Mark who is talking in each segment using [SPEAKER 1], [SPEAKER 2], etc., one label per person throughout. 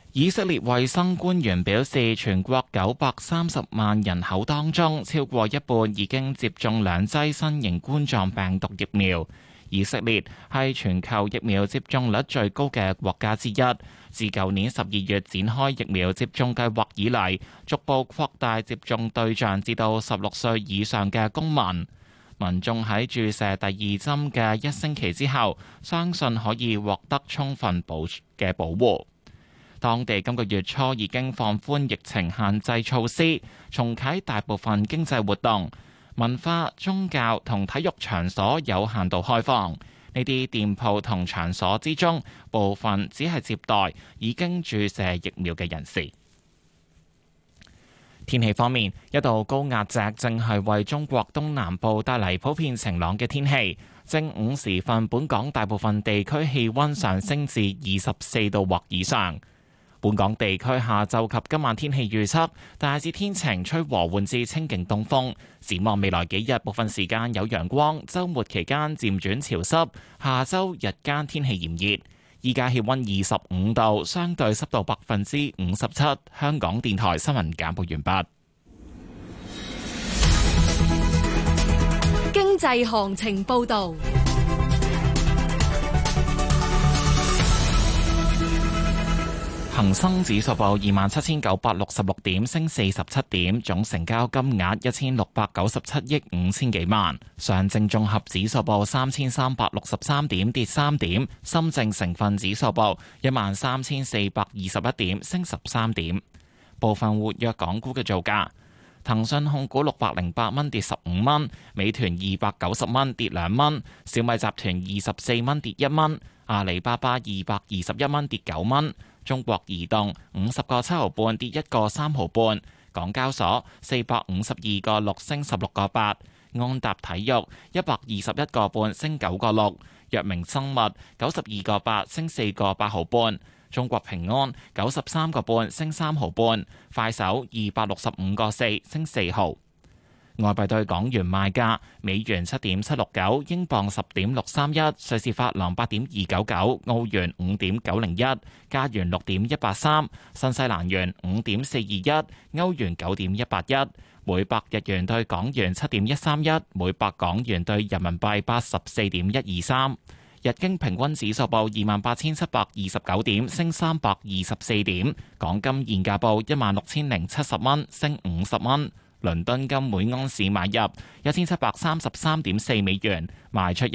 [SPEAKER 1] 以色列衛生官員表示，全國930萬人口當中，超過一半已經接種2劑新型冠狀病毒疫苗。以色列係全球疫苗接種率最高嘅國家之一。自舊年12月展開疫苗接種計劃以嚟，逐步擴大接種對象至到16歲以上嘅公民。民眾喺注射第2針嘅1星期之後，相信可以獲得充分保護。當地今個月初已經放寬疫情限制措施，重啟大部分經濟活動，文化、宗教同體育場所有限度開放。呢啲店鋪同場所之中，部分只係接待已經注射疫苗嘅人士。天氣方面，一道高壓脊正係為中國東南部帶嚟普遍晴朗嘅天氣。正午時分，本港大部分地區氣溫上升至24度或以上。本港地區下晝及今晚天氣預測，大致天晴，吹和緩至清勁東風。展望未來幾日，部分時間有陽光，週末期間漸轉潮濕。下週日間天氣炎熱。依家氣溫25度，相對濕度57%。香港電台新聞簡報完畢。
[SPEAKER 2] 經濟行情報道。
[SPEAKER 1] 恒生指數報27,966點，升47點，總成交金額1697億5千幾萬。上證綜合指數報3363點，跌3點。深證成分指數報13421點，升13點。部分活躍港股嘅造價：騰訊控股608蚊，跌15蚊；美團290蚊，跌2蚊；小米集團24蚊，跌1蚊；阿里巴巴221蚊，跌9蚊。中國移動50個7毫半，跌1個3毫半。港交所452個6，升16個8。安踏體育121個半，升9個6。藥明生物92個8，升4個8毫半。中國平安93個半，升3毫半。快手265個4，升4毫。外幣對港元賣價：美元7.769，英鎊10.631，瑞士法郎8.299，澳元5.901，加元6.183，新西蘭元5.421，歐元9.181，每百日元對港元7.131，每百港元對人民幣84.123。日經平均指數報28,729點，升324點。港金現價報16,070蚊，升50蚊。倫敦金每盎司買入1733.4美元，賣出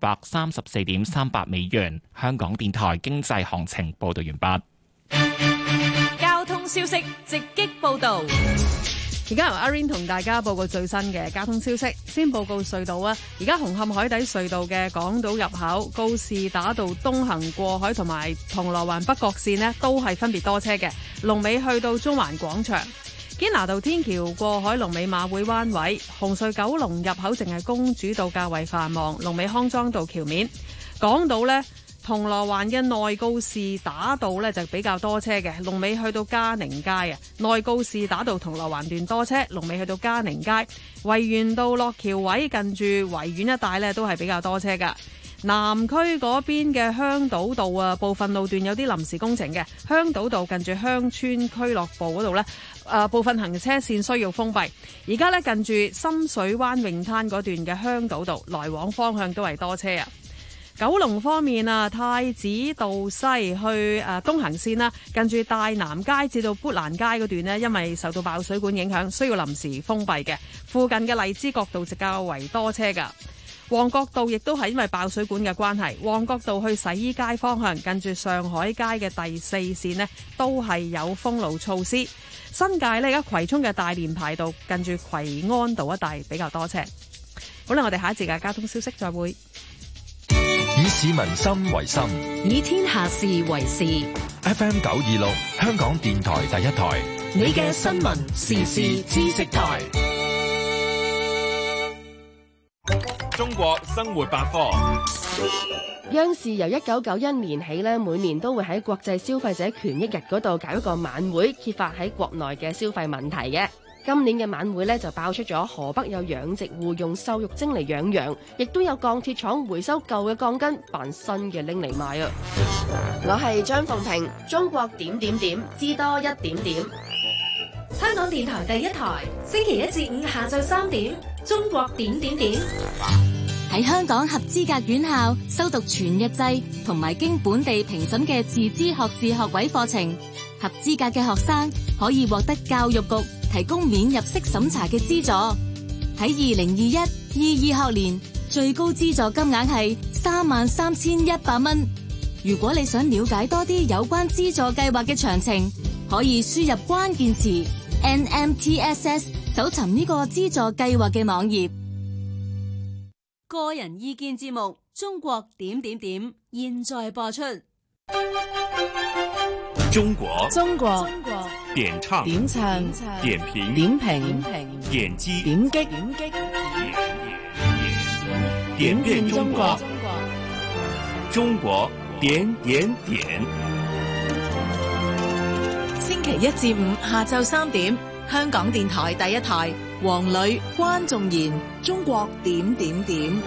[SPEAKER 1] 1734.38美元。香港電台經濟行情報道完
[SPEAKER 2] 畢。交通消息直擊報道。而家由阿 Rain 同大家報告最新嘅交通消息。先報告隧道啊，而家紅磡海底隧道嘅港島入口、告士打道東行過海同埋銅鑼灣北角線呢，都係分別多車嘅。龍尾去到中環廣場。堅拿道天橋過海龍尾馬會灣位，紅隧九龍入口淨係公主道較為繁忙，龍尾康莊道橋面。港島呢，銅鑼灣嘅內告士打道呢就比較多車嘅，龍尾去到嘉寧街啊。內告士打道銅鑼灣段多車，龍尾去到嘉寧街。維園道落橋位近住維園一帶呢都係比較多車噶。南區嗰邊嘅香島道啊，部分路段有啲臨時工程嘅。香島道近住鄉村俱樂部嗰度呢，部分行車線需要封閉。而家呢，近住深水灣泳灘嗰段嘅香島道來往方向都係多車啊。九龍方面啊，太子道西去東行線啦，近住大南街至到砵蘭街嗰段呢，因為受到爆水管影響，需要臨時封閉嘅。附近嘅荔枝角道就較為多車噶。旺角道亦都係因為爆水管嘅關係，旺角道去洗衣街方向近住上海街嘅第4線呢，都係有封路措施。新界呢，而家葵涌嘅大連排道近住葵安道一帶比較多車。好啦，我哋下一節嘅交通消息再會。
[SPEAKER 3] 以市民心為心，
[SPEAKER 2] 以天下事為事。
[SPEAKER 3] FM 926，香港電台第一台，
[SPEAKER 2] 你嘅新聞時事知識台。
[SPEAKER 4] 中國生活百科。
[SPEAKER 5] 央視由1991年起咧，每年都會喺國際消費者權益日嗰度搞一個晚會，揭發喺國內嘅消費問題嘅。 今年嘅晚會呢，就爆出咗河北有養殖戶用瘦肉精嚟養羊，亦都有鋼鐵廠回收舊嘅鋼筋扮新嘅拎嚟賣啊！我係張鳳平，中國點點點，知多一點點。
[SPEAKER 6] 香港電台第一台，星期一至五下晝3點，中國點點點。
[SPEAKER 7] 喺香港合資格院校修讀全日制同埋經本地評審嘅自資學士學位課程，合資格嘅學生可以獲得教育局提供免入息審查嘅資助。喺2021-22學年，最高資助金額係33,100蚊。如果你想了解多啲有關資助計劃嘅詳情，可以輸入關鍵詞 NMTSS 搜尋呢個資助計劃嘅網頁。
[SPEAKER 8] 個人意見節目《中國點點點》現在播出。
[SPEAKER 4] 中國點唱點評點擊點遍中國，中國點點點。
[SPEAKER 9] 星期一至五下晝3點，香港電台第一台，黃磊、關仲然，中國點點點。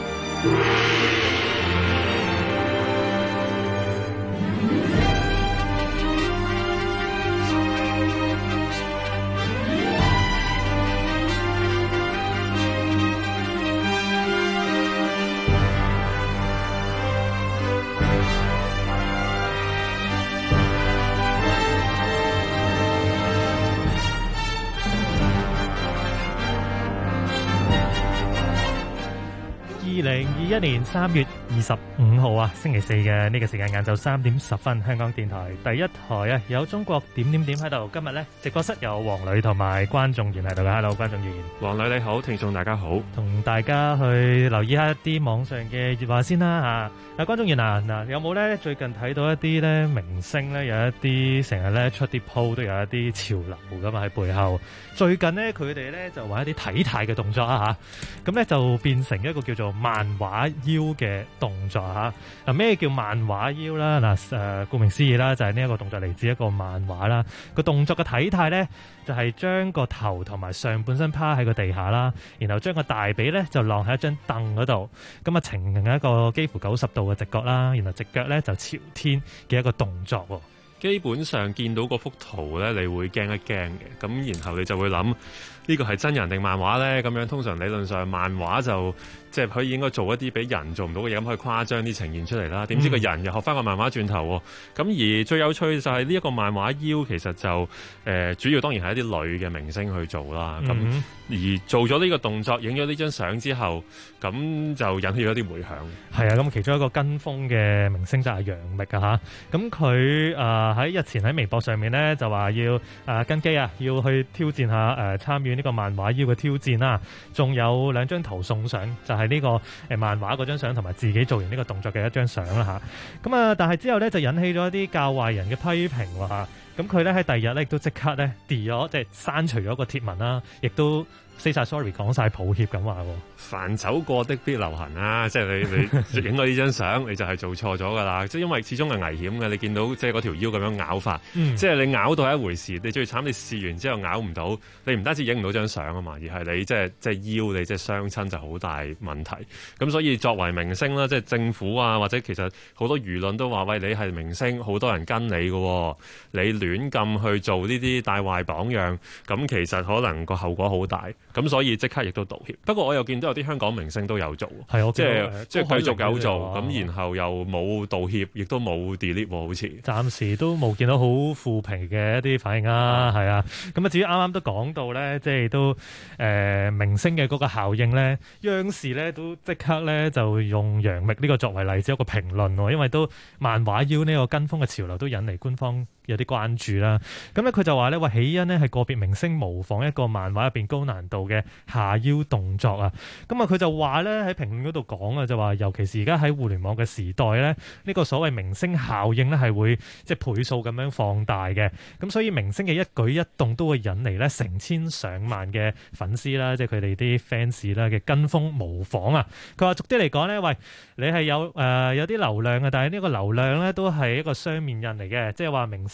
[SPEAKER 10] 2021年3月25號啊，星期四嘅呢個時間晏晝3點10分，香港電台第一台啊，有中國點點點喺度。今日呢，直播室有黃磊同埋關仲然喺度嘅。Hello， 關仲然。
[SPEAKER 11] 黃磊你好，聽眾大家好。
[SPEAKER 10] 同大家去留意一下一啲網上嘅熱話先啦嚇。關仲然啊，嗱有冇呢？最近睇到一啲呢明星呢，有一啲成日呢出啲 po 都有一啲潮流噶嘛喺背後。最近呢，佢哋呢就玩一啲體態嘅動作啊嚇，咁呢就變成一個叫做漫畫腰嘅動作嚇。嗱咩叫漫畫腰啦？嗱顧名思義啦，就係呢一個動作嚟自一個漫畫啦。個動作嘅體態呢，就係將個頭同埋上半身趴喺個地下啦，然後將個大髀呢就晾喺一張凳嗰度，咁啊呈現一個幾乎90度嘅直角啦，然後隻腳呢就朝天嘅一個動作喎。
[SPEAKER 11] 基本上見到嗰幅圖呢，你會驚一驚嘅，咁然後你就會諗呢個係真人定漫畫呢？咁樣通常理論上漫畫就即係可以應該做一啲俾人做唔到嘅嘢，咁可以誇張啲呈現出嚟啦。點知個人又學翻個漫畫轉頭喎。咁而最有趣就係呢一個漫畫腰其實就主要當然係一啲女嘅明星去做啦。咁而做咗呢個動作，影咗呢張相之後，咁就引起咗啲迴響。係啊，咁其中一個跟風嘅明星就係楊冪啊嚇。咁佢喺日前喺微博上面呢，就話要跟機啊，要去挑戰下參與呢個漫畫腰嘅挑戰啦。仲有2張圖送上，就係呢個漫畫嗰張相同埋自己做完呢個動作嘅一張相啦嚇。咁啊，但係之後呢，就引起咗一啲教壞人嘅批評喎嚇。咁佢咧喺第二日咧亦都即刻咧 delete 咗，即係刪除咗個貼文啦，亦都 say 晒 sorry， 講晒抱歉咁話喎。凡走過的必留痕啊！即係你影到呢張相，你就係做錯咗㗎啦。即係因為始終係危險嘅，你見到即係嗰條腰咁樣咬法，即係你咬到係一回事，你最慘你試完之後咬唔到，你唔單止影唔到張相啊嘛，而係你即係腰你即係傷親就好大問題。咁所以作為明星啦，即係政府啊，或者其實好多輿論都話喂，你係明星，好多人跟你嘅，你亂咁去做呢啲帶壞榜樣，咁其實可能個後果好大。咁所以即刻亦都道歉。不過我又見到有啲香港明星都有做，係即係繼續有做，咁然後又冇道歉，亦都冇 delete 喎，好似暫時都冇見到好負評嘅一啲反應啊，係啊。咁啊，至於啱啱都講到咧，即係都明星嘅嗰個效應咧，央視咧都即刻咧就用楊冪呢個作為例子一個評論喎，因為都漫畫腰呢個跟風嘅潮流都引嚟官方有啲關注啦。咁咧佢就話咧，喂，起因呢係個別明星模仿一個漫畫入邊高難度嘅下腰動作啊。咁啊佢就話咧喺評論嗰度講啊，就話尤其是而家喺互聯網嘅時代咧，呢個所謂明星效應咧係會即係倍數咁樣放大嘅。咁所以明星嘅一舉一動都會引嚟咧成千上萬嘅粉絲啦，即係佢哋啲 fans 啦嘅跟風模仿啊。佢話俗啲嚟講咧，喂，你係有啲流量嘅，但係呢個流量咧都係一個雙面人嚟嘅，即係話明星咧雖然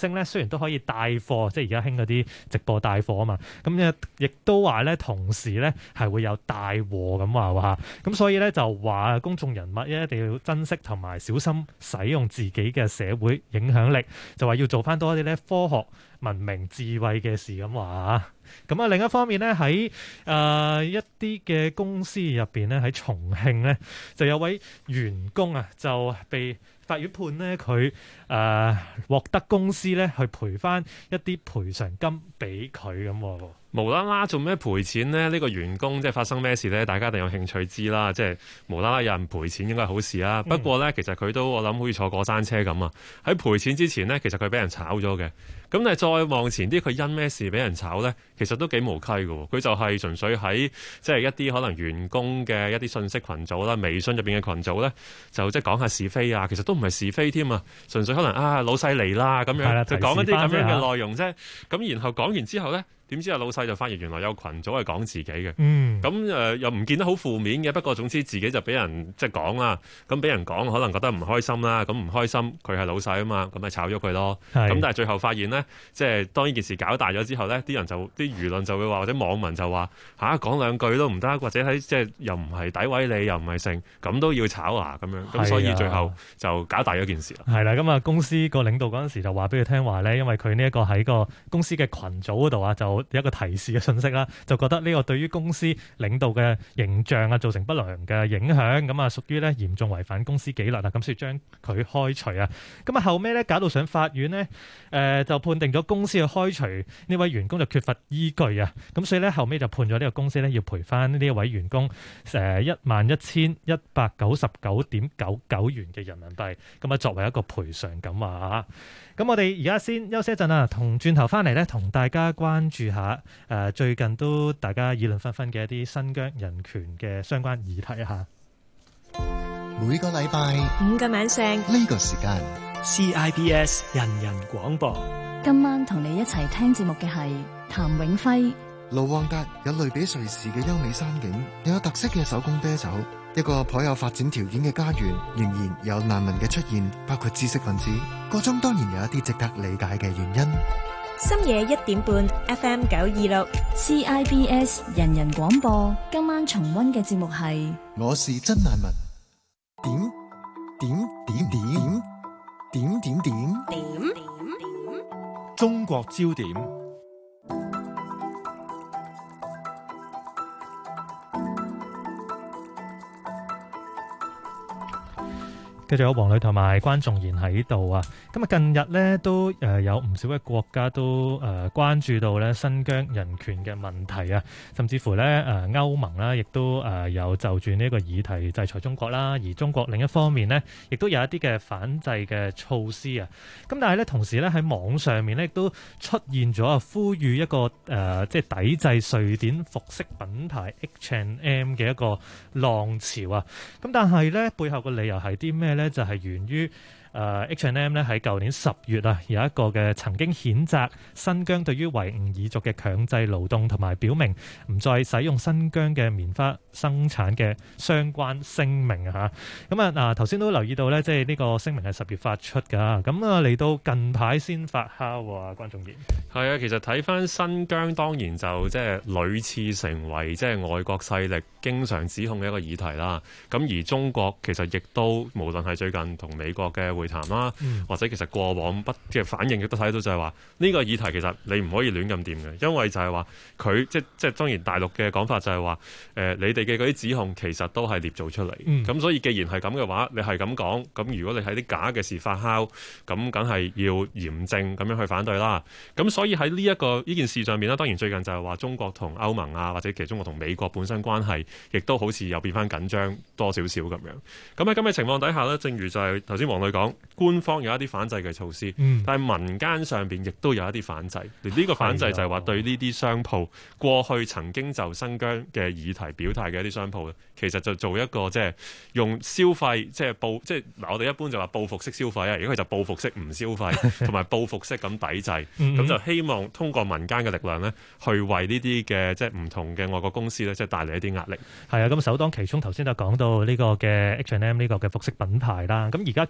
[SPEAKER 10] 都可以帶貨，即係而家興嗰啲直播帶貨啊嘛。咁咧亦都話咧，同時咧係會有帶禍咁話喎嚇。咁所以咧就話公眾人物一定要珍惜同埋小心使用自己嘅社會影響力，就話要做翻多啲咧科學、文明、智慧嘅事咁話。咁啊另一方面咧喺一啲嘅公司入邊咧喺重慶咧就有位員工啊就被法院判咧佢獲得公司咧去賠翻一啲賠償金俾佢咁。
[SPEAKER 11] 無啦啦做咩賠錢呢？呢個員工即係發生咩事呢？大家一定有興趣知啦。即係無啦啦有人賠錢應該係好事啊。不過呢，其實佢都我諗好似坐過山車咁啊。喺賠錢之前呢，其實佢俾人炒咗嘅。咁但係再往前啲，佢因咩事俾人炒呢？其實都幾無稽嘅。佢就係純粹喺即係一啲可能員工嘅一啲信息群組啦，微信入邊嘅群組呢，就即係講下是非啊。其實都唔係是非添啊，純粹可能老細嚟啦咁樣，就講一啲咁樣嘅內容啫。咁然後講完之後呢，點知老細就發現原來有群組係講自己嘅，咁又唔見得好負面嘅。不過總之自己就俾人即係講啦，咁俾人講可能覺得唔開心啦，咁唔開心佢係老細啊嘛，咁咪炒咗佢咯。咁但係最後發現呢，即係當呢件事搞大咗之後呢，啲輿論就會話，或者網民就話講兩句都唔得，或者喺即係又唔係詆毀你，又唔係成，咁都要炒啊咁樣。咁所以最後就搞大咗件事啦。
[SPEAKER 10] 係啦，咁啊公司個領導嗰陣時就話俾佢聽話呢，因為佢呢一個喺個公司嘅群組嗰度啊，就有一個提示嘅信息啦，就覺得呢個對於公司領導嘅形象啊造成不良嘅影響，咁啊屬於咧嚴重違反公司紀律啊，咁所以將佢開除啊。咁啊後尾咧搞到上法院呢，就判定咗公司去開除呢位員工就缺乏依據啊，咁所以咧後尾就判咗呢個公司咧要賠翻呢一位員工11,199.99元嘅人民幣，咁啊作為一個賠償咁啊。咁我哋而家先休息一陣啊，同轉頭翻嚟咧，同大家關注下最近都大家議論紛紛嘅一啲新疆人權嘅相關議題啊。
[SPEAKER 12] 每個禮拜
[SPEAKER 13] 5個晚上
[SPEAKER 12] 呢個時間
[SPEAKER 14] CIBS 人人廣播。
[SPEAKER 7] 今晚同你一齊聽節目嘅係譚永輝。
[SPEAKER 12] 盧旺達有類比瑞士嘅優美山景，又有特色嘅手工啤酒，一個頗有發展條件嘅家園，仍然有難民嘅出現，包括知識分子，個中當然有一啲值得理解嘅原因。
[SPEAKER 13] 深夜1點半 FM 926
[SPEAKER 7] CIBS 人人廣播，今晚重溫嘅節目係
[SPEAKER 12] 我是真難民。點
[SPEAKER 3] 中國焦點。
[SPEAKER 10] 繼續有黃磊同埋關仲賢喺度啊！咁啊，近日咧都有唔少嘅國家都關注到咧新疆人權嘅問題啊，甚至乎咧歐盟啦，亦都有就住呢個議題制裁中國啦。而中國另一方面呢，亦都有一啲嘅反制嘅措施啊。咁但係咧，同時咧喺網上面咧亦都出現咗呼籲一個即係抵制瑞典服飾品牌 H&M 嘅一個浪潮啊。咁但係咧背後嘅理由係啲咩咧？就係源於H&M 咧喺舊年10月啊，有一個嘅曾經譴責新疆對於維吾爾族嘅強制勞動，同埋表明唔再使用新疆嘅棉花生產嘅相關聲明啊。咁頭先都留意到咧，即係呢個聲明係10月發出㗎。咁嚟到近排先發酵啊，關仲賢。
[SPEAKER 11] 係啊，其實睇翻新疆，當然就即係屢次成為即係外國勢力經常指控嘅一個議題啦。咁而中國其實亦都無論係最近同美國嘅會談啦，或者其實過往嘅反應亦都睇到，就係話呢個議題其實你唔可以亂咁掂嘅，因為就係話佢即係當然大陸嘅講法就係話你哋嘅嗰啲指控其實都係捏造出嚟。咁所以既然係咁嘅話，你係咁講，咁如果你喺啲假嘅事發酵，咁梗係要嚴正咁樣去反對啦。咁所以喺呢件事上面咧，當然最近就係話中國同歐盟啊，或者其實中國同美國本身關係亦都好似又變翻緊張多少少咁樣。咁喺咁嘅情況底下呢，正如就係頭先黃磊講，官方有一啲反制嘅措施，但係民間上邊亦都有一啲反制。呢個反制就係話對呢啲商鋪過去曾經就新疆嘅議題表態嘅一啲商鋪，其實就做一個即係用消費即係我哋一般就話報復式消費啊，而家佢就報復式唔消費，同埋報復式咁抵制。咁就希望通過民間嘅力量呢，去為呢啲嘅即係唔同嘅外國公司呢，即係帶嚟一啲壓力。係啊，咁首當其衝頭先就講到呢個嘅 H&M 呢個嘅服飾品牌啦。咁而家見到呢，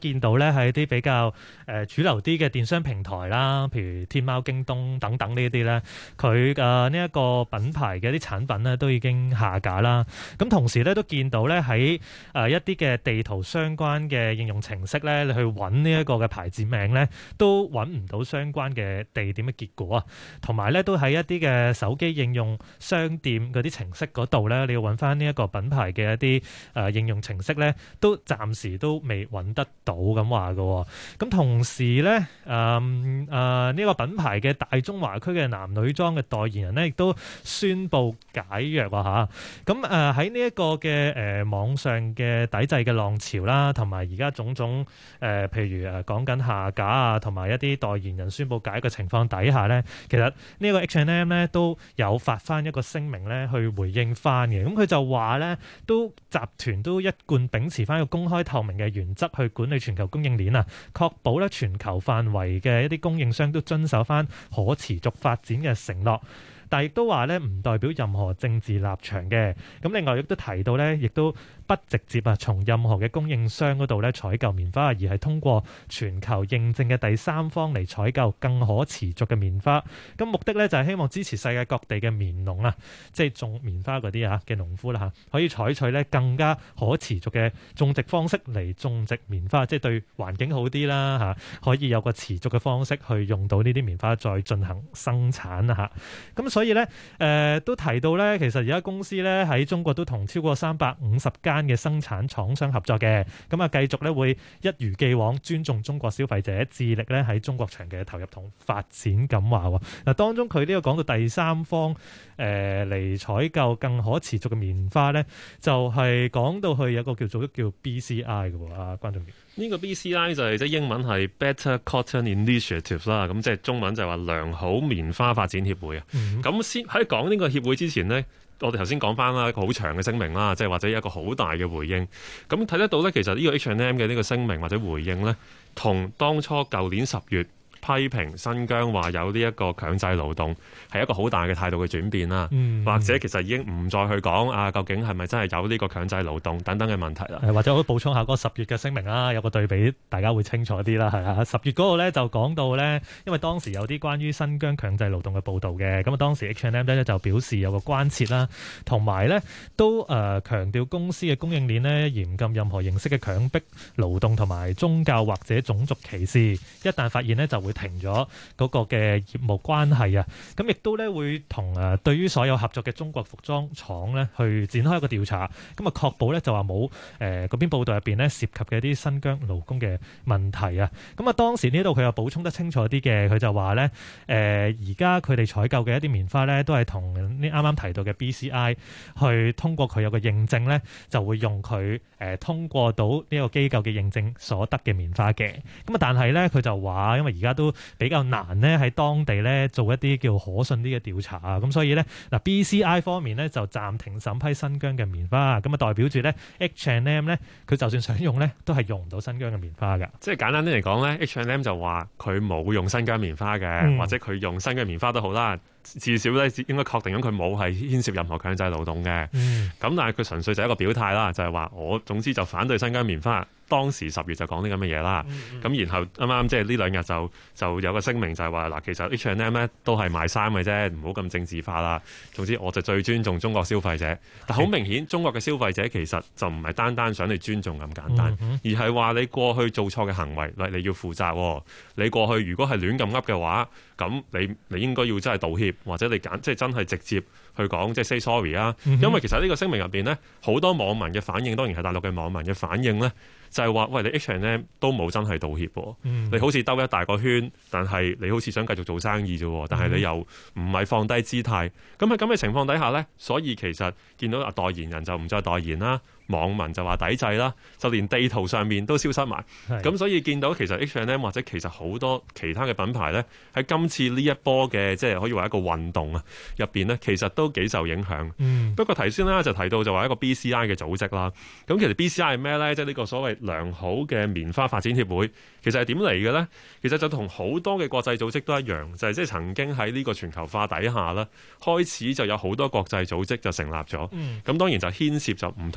[SPEAKER 10] 咧喺啲比較主流啲嘅電商平台啦，譬如天貓、京東等等呢啲咧，佢呢一個品牌嘅啲產品咧都已經下架啦。咁同時咧都見到咧喺一啲嘅地圖相關嘅應用程式咧，你去揾呢一個嘅牌子名咧，都揾唔到相關嘅地點嘅結果啊。同埋咧都喺一啲嘅手機應用商店嗰啲程式嗰度咧，你要揾翻呢一個品牌嘅一啲應用程式咧，都暫時都未揾得到咁話嘅。咁同時咧呢個品牌嘅大中華區嘅男女裝嘅代言人咧，亦都宣布解約啊嚇。咁喺呢一個嘅網上嘅抵制嘅浪潮啦，同埋而家種種譬如講緊下架啊，同埋一啲代言人宣布解約嘅情況底下咧，其實呢個 H&M 咧都有發翻一個聲明咧去回應翻嘅。咁佢就話咧，都集團都一貫秉持翻一個公開透明嘅原則去管理全球供應鏈啊，確保咧全球範圍嘅一啲供應商都遵守翻可持續發展嘅承諾。但係亦都話咧，唔代表任何政治立場嘅。咁另外亦都提到咧，亦都不直接從任何嘅供應商嗰度咧採購棉花，而係通過全球認證嘅第三方嚟採購更可持續嘅棉花。咁目的咧就係希望支持世界各地嘅棉農啊，即係種棉花嗰啲嘅農夫啦，可以採取咧更加可持續嘅種植方式嚟種植棉花，即係對環境好啲啦，可以有個持續嘅方式去用到呢啲棉花再進行生產啊。咁所以咧都提到咧，其實而家公司咧喺中國都同超過350間嘅生產廠商合作嘅，咁啊繼續咧會一如既往尊重中國消費者，致力咧喺中國場嘅投入同發展咁話喎。嗱，當中佢呢個講到第三方嚟採購更可持續嘅棉花咧，就係講到去有個叫 BCI 嘅喎，啊關總。
[SPEAKER 11] 呢個 BCI 就係即係英文係 Better Cotton Initiative 啦，咁即係中文就係話良好棉花發展協會啊。咁先喺講呢個協會之前呢，我哋頭先講翻啦，一個好長嘅聲明啦，即係或者一個好大嘅回應。咁睇得到咧，其實呢個 H&M 嘅呢個聲明或者回應咧，同當初舊年10月批評新疆話有呢一個強制勞動係一個好大嘅態度嘅轉變啦，或者其實已經唔再去講究竟係咪真係有呢個強制勞動等等嘅問題啦。
[SPEAKER 10] 或者我都補充下嗰個10月嘅聲明啦，有個對比大家會清楚啲啦，係啊。10月嗰度咧就講到咧，因為當時有啲關於新疆強制勞動嘅報導嘅，咁啊當時 H&M 咧就表示有個關切啦，同埋咧都強調公司嘅供應鏈咧嚴禁任何形式嘅強迫勞動同埋宗教或者種族歧視，一旦發現咧就會停咗嗰個嘅業務關係啊。咁亦都咧會同對於所有合作嘅中國服裝廠咧去展開一個調查，咁啊確保咧就話冇嗰篇報道入邊咧涉及嘅一啲新疆勞工嘅問題啊。咁啊當時呢度佢又補充得清楚啲嘅，佢就話咧而家佢哋採購嘅一啲棉花咧都係同呢啱啱提到嘅 BCI 去通過佢有個認證咧，就會用佢通過到呢個機構嘅認證所得嘅棉花嘅。咁啊但係咧佢就話因為而家都比較難咧喺當地咧做一啲叫可信啲嘅調查啊，咁所以咧嗱 BCI 方面咧就暫停審批新疆嘅棉花，咁啊代表住咧 H&M 咧佢就算想用咧都係用唔到新疆嘅棉花㗎。
[SPEAKER 11] 即係簡單啲嚟講咧 H&M 就話佢冇用新疆棉花嘅，或者佢用新疆棉花都好啦，至少咧應該確定咗佢冇係牽涉任何強制勞動嘅。咁但係佢純粹就係一個表態啦，就係話我總之就反對新疆棉花。當時10月就講啲咁嘅嘢啦，咁然後啱啱即係呢2日就有個聲明就係話嗱，其實 H&M 咧都係賣衫嘅啫，唔好咁政治化啦。總之我就最尊重中國消費者，但好明顯中國嘅消費者其實就唔係單單想你尊重咁簡單，而係話你過去做錯嘅行為，你要負責。你過去如果係亂咁噏嘅話，咁你應該要真係道歉，或者你即係真係直接去講即係 say sorry 啊。因為其實呢個聲明入邊呢，好多網民嘅反應，當然係大陸嘅網民嘅反應呢。就係話，喂，你 H&M 都冇真係道歉喎，你好似兜一大個圈，但係你好似想繼續做生意啫，但係你又唔係放低姿態。咁喺咁嘅情況底下呢，所以其實見到代言人就唔再代言啦，網民就話抵制啦，就連地圖上面都消失埋。咁所以見到其實 H&M 或者其實好多其他嘅品牌呢，喺今次呢一波嘅即係可以話一個運動啊入邊呢，其實都幾受影響。不過頭先咧就提到就話一個 BCI 嘅組織啦。咁其實 BCI 係咩呢？即係呢個所謂良好嘅棉花發展協會，其實係點嚟嘅呢？其實就同好多嘅國際組織都一樣，就係即係曾經喺呢個全球化底下啦，開始就有好多國際組織就成立咗。咁當然就牽涉就唔同嘅行業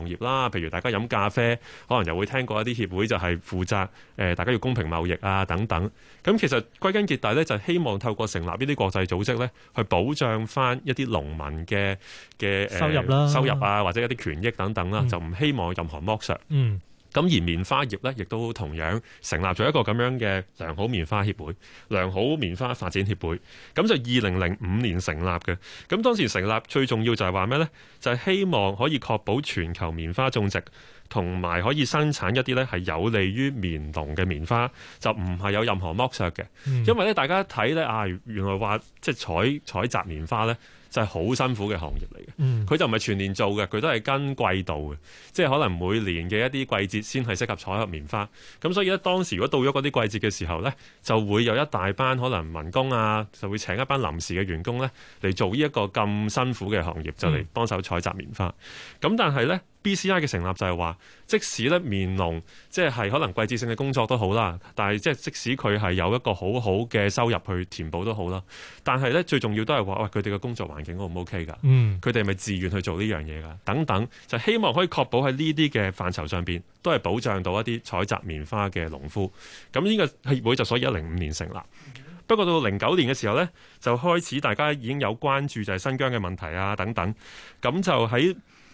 [SPEAKER 11] 業啦，譬如大家飲咖啡，可能又會聽過一啲協會就係負責大家要公平貿易啊等等。咁其實歸根結底咧，就希望透過成立呢啲國際組織咧，去保障翻一啲農民嘅收入啊，或者一啲權益等等啦，就唔希望任何剝削。咁而棉花業咧，亦都同樣成立咗一個咁樣嘅良好棉花協會、良好棉花發展協會。咁就2005年成立嘅。咁當時成立最重要就係話咩呢？就係希望可以確保全球棉花種植同埋可以生產一啲咧係有利於棉農嘅棉花，就唔係有任何剝削嘅。因為咧大家睇咧原來話即係採集棉花咧，就係好辛苦嘅行業嚟嘅，佢就唔係全年做嘅，佢都係跟季度嘅，即係可能每年嘅一啲季節先係適合採集棉花。咁所以咧，當時如果到咗嗰啲季節嘅時候咧，就會有一大班可能民工啊，就會請一班臨時嘅員工咧嚟做呢一個咁辛苦嘅行業，就嚟幫手採集棉花。咁但係咧，BCI 嘅成立就係話，即使咧棉農即係可能季節性嘅工作都好啦，但係即使佢係有一個好好嘅收入去填補都好啦，但係咧最重要都係話，喂，佢哋嘅工作環境 O 唔 OK 㗎？佢哋係咪自願去做呢樣嘢㗎？等等，就希望可以確保喺呢啲嘅範疇上邊，都係保障到一啲採集棉花嘅農夫。咁呢個協會就所以2005年成立。不過到2009年嘅時候呢，就開始大家已經有關注就係新疆嘅問題啊等等，咁就喺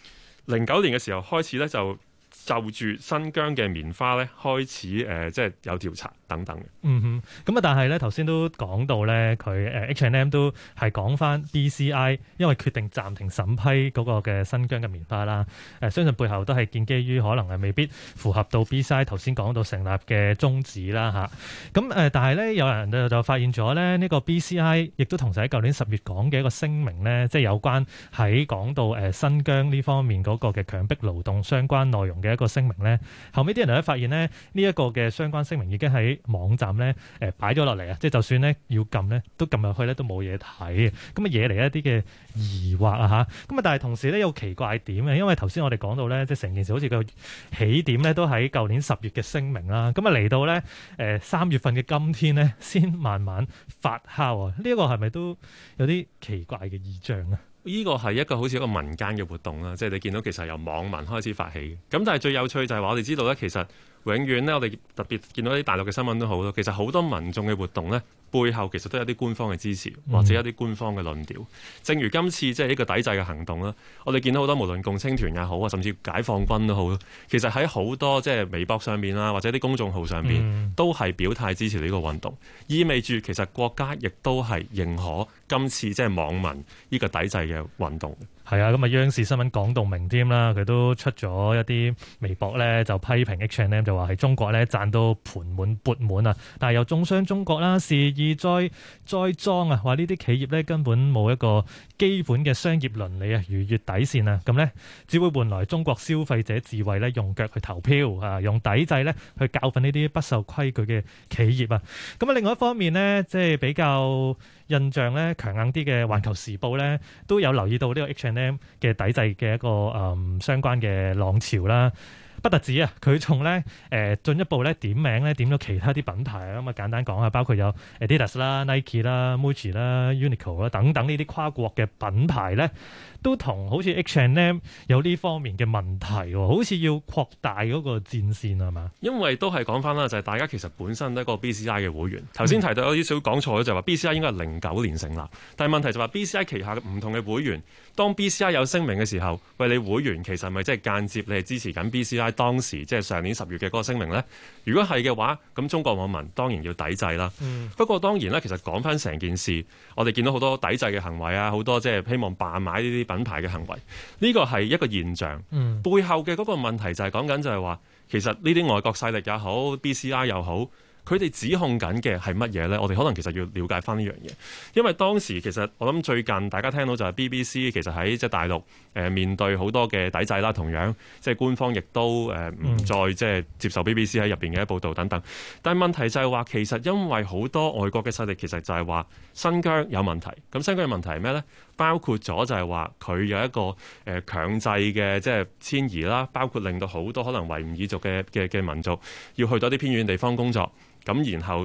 [SPEAKER 11] 2009年嘅時候開始咧，就住新疆嘅棉花咧，開始即係有調查等等嘅。
[SPEAKER 10] 咁啊，但係咧頭先都講到咧，佢H&M 都係講翻 BCI， 因為決定暫停審批嗰個嘅新疆嘅棉花啦。相信背後都係建基於可能係未必符合到 BCI 頭先講到成立嘅宗旨啦嚇。咁但係咧有人就發現咗咧，呢個 BCI 亦都同時喺舊年10月講嘅一個聲明咧，即係有關喺講到新疆呢方面嗰個嘅強迫勞動相關內容嘅一個聲明咧，後尾啲人都發現咧，呢一個嘅相關聲明已經喺網站咧擺咗落嚟啊！即係就算咧要撳咧，都撳入去咧都冇嘢睇，咁啊惹嚟一啲嘅疑惑啊嚇！咁啊但係同時咧有奇怪點嘅，因為頭先我哋講到咧，即係成件事好似個起點咧都喺舊年10月嘅聲明啦，咁啊嚟到咧3月份嘅今天咧先慢慢發酵啊！呢一個係咪都有啲奇怪嘅異象啊？
[SPEAKER 11] 呢個係一個好似一個民間嘅活動啦，即係你見到其實由網民開始發起嘅。咁但係最有趣就係話我哋知道咧，其實永遠咧我哋特別見到啲大陸嘅新聞都好咯，其實好多民眾嘅活動咧背後其實都有啲官方嘅支持，或者一啲官方嘅論調。正如今次即係呢個抵制嘅行動啦，我哋見到好多無論共青團也好啊，甚至解放軍都好，其實喺好多即係微博上面啦，或者啲公眾號上面都係表態支持呢個運動，意味住其實國家亦都係認可今次即係網民呢個抵制嘅運動。
[SPEAKER 10] 係啊，咁啊央視新聞講到明添啦，佢都出咗一啲微博咧，就批評 H&M 就話係中國咧賺到盆滿缽滿啊，但係又中傷中國啦，肆意栽贓啊，話呢啲企業咧根本冇一個基本嘅商業倫理啊，逾越底線啊，咁咧只會換來中國消費者自衛咧用腳去投票啊，用抵制咧去教訓呢啲不受規矩嘅企業啊。咁啊另外一方面呢，即係比較印象咧強硬啲嘅《環球時報》咧都有留意到呢個 H&M 嘅抵制嘅一個相關嘅浪潮啦。不特止啊，佢仲咧進一步咧點名咧點咗其他啲品牌啊，咁啊簡單講下，包括有 Adidas 啦、Nike 啦、Muji 啦、Uniqlo 啦等等呢啲跨國嘅品牌咧，都同好似 H&M 有呢方面嘅問題喎，好似要擴大嗰個戰線係嘛？
[SPEAKER 11] 因為都係講翻啦，就係大家其實本身都係個 BCI 嘅會員。頭先提到有啲少講錯咗，就係話 BCI 應該係09年成立，但係問題就話 BCI 旗下嘅唔同嘅會員，當 BCI 有聲明嘅時候，喂，你會員其實係咪即係間接你係支持緊 BCI 當時即係上年10月嘅嗰個聲明呢？如果係嘅話，咁中國網民當然要抵制啦。不過當然啦，其實講翻成件事，我哋見到好多抵制嘅行為啊，好多即係希望罷買呢啲品牌嘅行為，呢個係一個現象。背後嘅嗰個問題就係講緊就係話，其實呢啲外國勢力也好 BCI 又好，佢哋指控緊嘅係乜嘢呢？我哋可能其實要了解翻呢樣嘢，因為當時其實我諗最近大家聽到就係 BBC 其實喺即係大陸面對好多嘅抵制啦，同樣即係官方亦都唔再即係接受 BBC 喺入邊嘅一報導等等。但係問題就係話，其實因為好多外國嘅勢力其實就係話新疆有問題，咁新疆嘅問題係咩呢？包括咗就係話佢有一個強制嘅即係遷移啦，包括令到好多可能維吾爾族嘅民族要去到啲偏遠地方工作。咁然後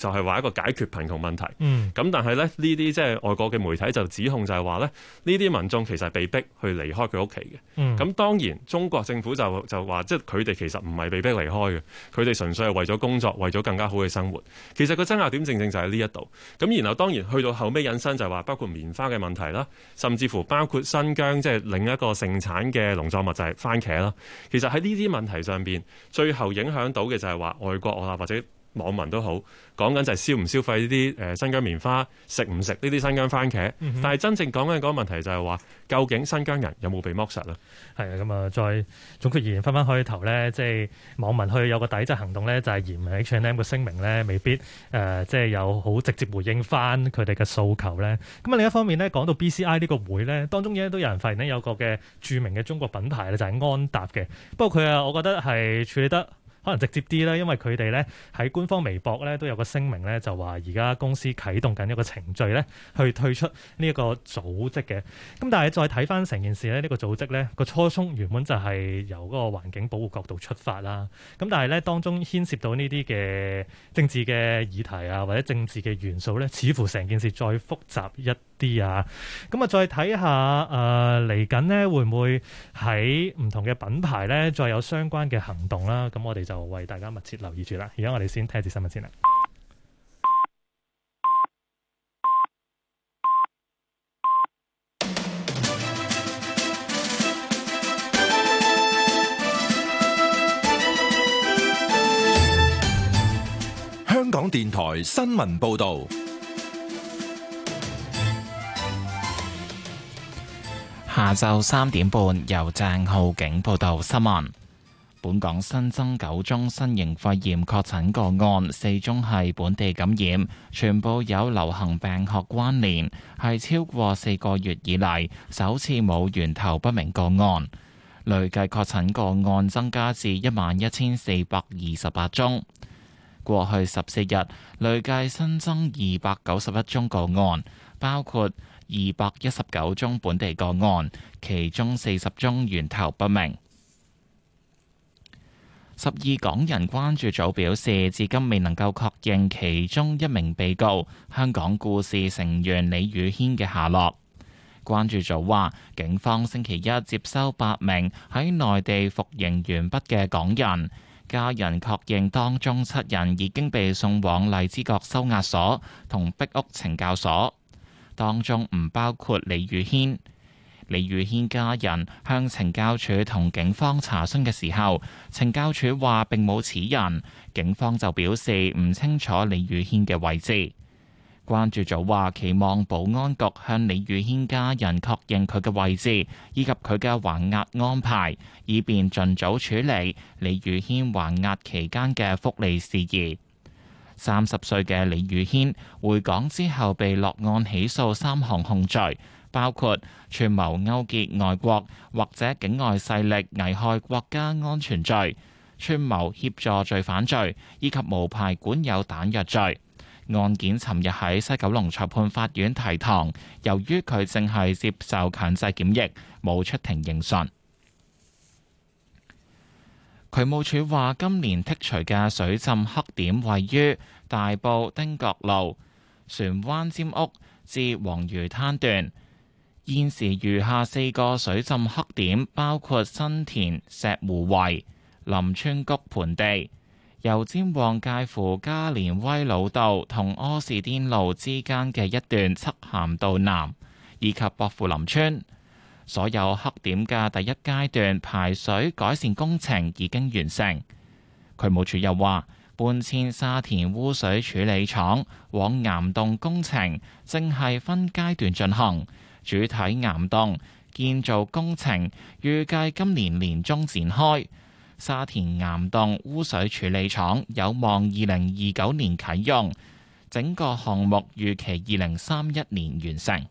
[SPEAKER 11] 就係話一個解決貧窮問題。
[SPEAKER 10] 咁
[SPEAKER 11] 但係咧呢啲即係外國嘅媒體就指控就係話咧呢啲民眾其實係被逼去離開佢屋企嘅。咁當然中國政府就話即係佢哋其實唔係被逼離開嘅，佢哋純粹係為咗工作，為咗更加好嘅生活。其實個爭拗點正正就喺呢一度。咁然後當然去到後尾引申就係話包括棉花嘅問題啦，甚至乎包括新疆即係另一個盛產嘅農作物就係番茄啦。其實喺呢啲問題上邊，最後影響到嘅就係話外國啊或者網民都好講緊就係消唔消費呢啲新疆棉花，食唔食呢啲新疆番茄。但係真正講緊嗰個問題就係話，究竟新疆人有冇被剝削呢？
[SPEAKER 10] 係啊，咁啊，再總括而言，翻開頭咧，即係網民去有個抵制行動咧，就係嫌 H&M 嘅聲明咧，未必即係有好直接回應翻佢哋嘅訴求咧。咁啊，另一方面咧，講到 BCI 呢個會咧，當中都有人發現呢，有個嘅著名嘅中國品牌咧，就係安踏嘅。不過佢啊，我覺得係處理得可能直接啲啦，因為佢哋咧喺官方微博咧都有個聲明咧，就話而家公司啟動緊一個程序咧，去退出呢一個組織嘅。咁但係再睇翻成件事咧，呢個組織咧個初衷原本就係由嗰個環境保護角度出發啦。咁但係咧當中牽涉到呢啲嘅政治嘅議題啊，或者政治嘅元素咧，似乎成件事再複雜一啲啊。咁啊，再睇下嚟緊呢會唔會喺唔同嘅品牌咧再有相關嘅行動啦？咁我哋就為大家密切留意住啦。而家我哋先聽一節新聞先啦。
[SPEAKER 3] 香港電台新聞報導。
[SPEAKER 1] 下晝3點半，由鄭浩景報道新聞。本港新增9宗新型肺炎確診個案，4宗係本地感染，全部有流行病學關聯，係超過4個月以嚟首次冇源頭不明個案。累計確診個案增加至11,428宗。過去14日累計新增291宗個案，包括219宗本地個案，其中40宗源頭不明。12港人關注組表示，至今未能夠確認其中一名被告香港故事成員李宇軒嘅下落。關注組話，警方星期一接收8名喺內地服刑完畢嘅港人，家人確認當中7人已經被送往荔枝角收押所同壁屋懲教所，當中唔包括李宇軒。李宇軒家人向懲教署同警方查詢嘅時候，懲教署話並冇此人，警方就表示唔清楚李宇軒嘅位置。關注組話期望保安局向李宇軒家人確認佢嘅位置以及佢嘅還押安排，以便盡早處理李宇軒還押期間嘅福利事宜。30歲嘅李宇軒回港之後被落案起訴3項控罪，包括串謀勾結外國或者境外勢力危害國家安全罪、串謀協助罪犯罪以及無牌管有彈藥罪。案件尋日喺西九龍裁判法院提堂，由於佢正係接受強制檢疫，冇出庭應訊。渠務署話，今年剔除嘅水浸黑點位於大埔汀角路、船灣尖屋至黃魚灘段。現時餘下4個水浸黑點，包括新田石湖圍、林村谷盆地、油尖旺介乎加連威老道同柯士甸路之間嘅一段漆咸道南，以及薄扶林村。所有黑點嘅第一階段排水改善工程已經完成。渠務署又話，搬遷沙田污水處理廠往岩洞工程正係分階段進行。主體岩洞建造工程預計今年年中展開，沙田岩洞污水處理廠有望2029年啟用，整個項目預期2031年完成。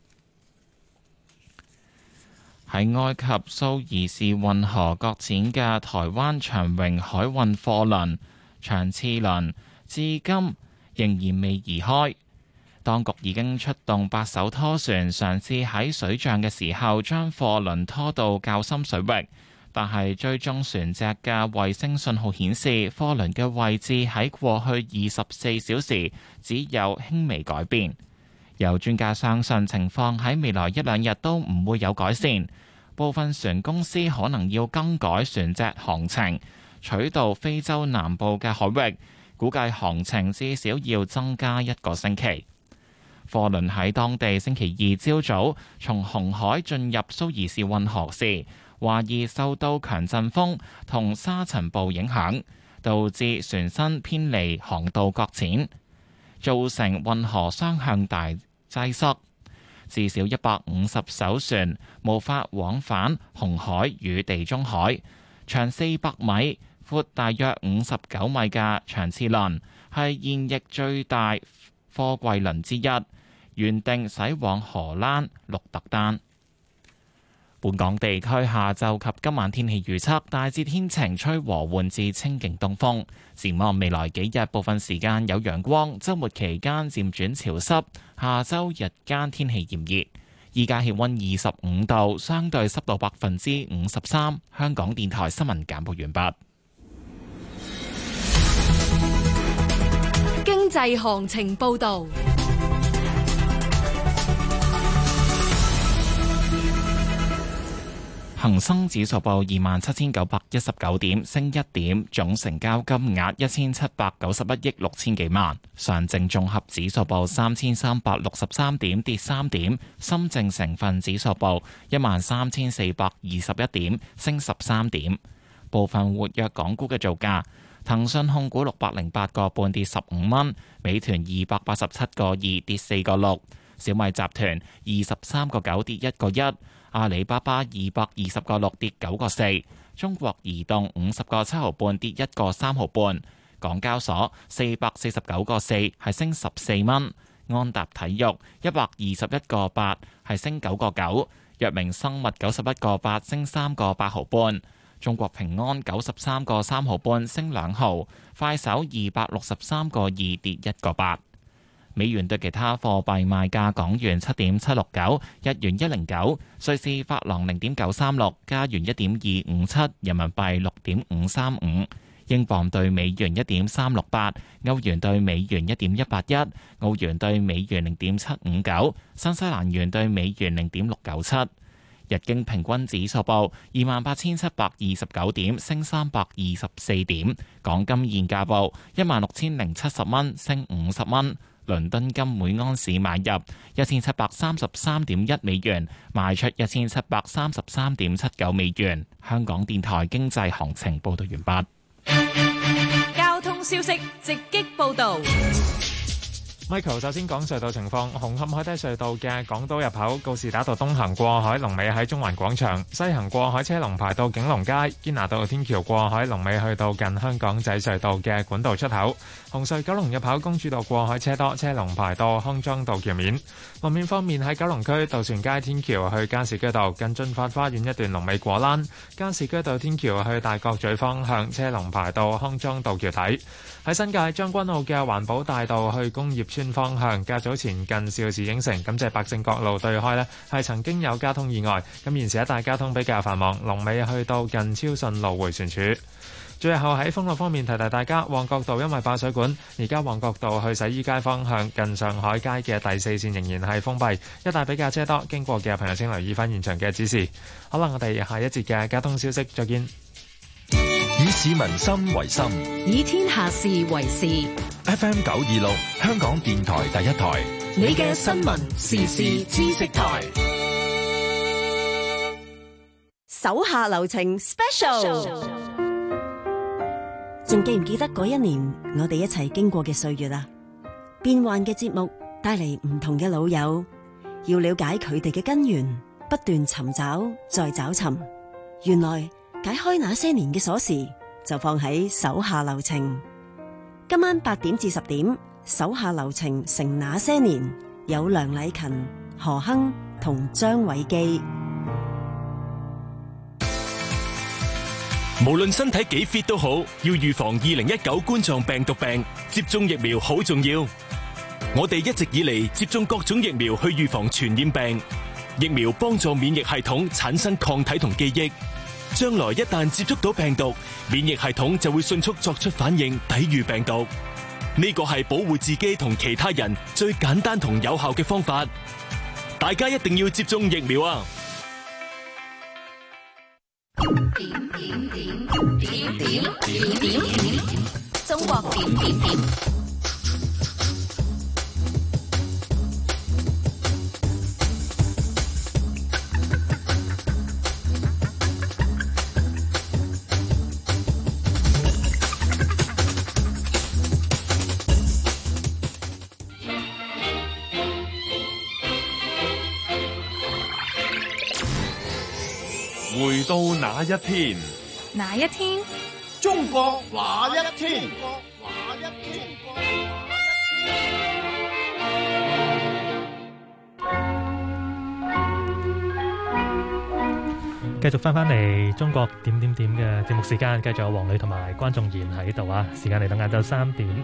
[SPEAKER 1] 喺埃及蘇伊士運河擱淺嘅台灣長榮海運貨輪長次輪，至今仍然未移開。當局已經出動8艘拖船，嘗試喺水漲嘅時候將貨輪拖到較深水域。 但係追蹤船隻嘅衛星信號顯示，貨輪嘅位置喺過去24小時只有輕微改變。有專家相信情況喺未來1-2日都唔會有改善，部分船公司可能要更改船隻航程，取道非洲南部嘅海域，估計航程至少要增加1個星期。貨輪喺當地星期2朝早從紅海進入蘇伊士運河時，懷疑受到強陣風同沙塵暴影響，導致船身偏離航道擱淺，造成運河雙向大擠塞，至少150艘船無法往返紅海與地中海。長400米、闊大約59米嘅長次輪係現役最大貨櫃輪之一，原定駛往荷蘭鹿特丹。本港地區下晝及今晚天氣預測，大致天晴，吹和緩至清勁東風。展望未來幾日，部分時間有陽光，週末期間漸轉潮濕。下週日間天氣炎熱。依家氣溫25度，相對濕度53%。香港電台新聞簡報完畢。
[SPEAKER 2] 經濟行情報導。
[SPEAKER 1] 恒生指數報27,919點，升1點，總成交金額1791億6千幾萬。上證綜合指數報3363點，跌3點。深證成分指數報13,421點，升13點。部分活躍港股嘅造價：騰訊控股608個半跌15蚊，美團287個2跌4個6，小米集團23個9跌1個1。阿里巴巴220個6跌9個4，中國移動50個7毫半跌1個3毫半，港交所449個4係升14蚊，安踏體育121個8係升9個9，藥明生物91個8升3個8毫半，中國平安93個3毫半升2毫，快手263個2跌1個8。美元對其他貨幣賣價：港元7.769，日元109，瑞士法郎0.936，加元1.257，人民幣6.535，英鎊對美元1.368，歐元對美元1.181，澳元對美元0.759，新西蘭元對美元0.697。日經平均指數報28,729點，升324點。港金現價報16,070蚊，升50蚊。倫敦金每安士買入1733.1美元，賣出1733.79美元。香港電台經濟行情報道完
[SPEAKER 2] 畢。交通消息直擊報道。
[SPEAKER 15] Michael 首先講隧道情況，紅磡海底隧道嘅港島入口告士打道東行過海龍尾喺中環廣場，西行過海車龍排到景隆街，堅拿道天橋過海龍尾去到近香港仔隧道嘅管道出口。紅隧九龍入口公主道過海車多，車龍排到康莊道橋面。路面方面喺九龍區渡船街天橋去加士居道近駿發花園一段龍尾果欄，加士居道天橋去大角咀方向車龍排到康莊道橋底。喺新界將軍澳嘅環保大道去工業村方向，較早前近邵氏影城咁百勝角路對開呢係曾經有交通意外，咁現時一帶交通比較繁忙，龍尾去到近超順路迴旋處。最後喺封路方面提提大家，旺角道因為爆水管，而家旺角道去洗衣街方向近上海街嘅第4線仍然係封閉，一帶比較車多，經過嘅朋友請留意翻現場嘅指示。好啦，我哋下一節嘅交通消息再見。
[SPEAKER 3] 以市民心為心，
[SPEAKER 8] 以天下事為事。
[SPEAKER 3] FM 926，香港電台第一台，
[SPEAKER 8] 你嘅新聞時事知識台。
[SPEAKER 16] 手下留情 Special， 仲記唔記得嗰一年我哋一齊經過嘅歲月啊？變幻嘅節目帶嚟唔同嘅老友，要了解佢哋嘅根源，不斷尋找再找尋，原來解開那些年嘅鎖匙，就放喺手下留情。今晚8點至10點，手下留情成那些年，有梁禮勤、何亨同張偉基。
[SPEAKER 17] 無論身體幾 fit 都好，要預防2019冠狀病毒病，接種疫苗好重要。我哋一直以嚟接種各種疫苗去預防傳染病，疫苗幫助免疫系統產生抗體同記憶。 將來一旦接觸到病毒，免疫系統就會迅速作出反應，抵禦病毒。呢個係保護自己同其他人最簡單同有效嘅方法。大家一定要接種疫苗啊！
[SPEAKER 7] 中國點點點。
[SPEAKER 4] 回到那一天，
[SPEAKER 18] 哪一天？
[SPEAKER 4] 中國那一天。
[SPEAKER 10] 繼續翻嚟中國點點點嘅節目時間，繼續有黃磊同埋關仲賢喺度啊！時間嚟到晏晝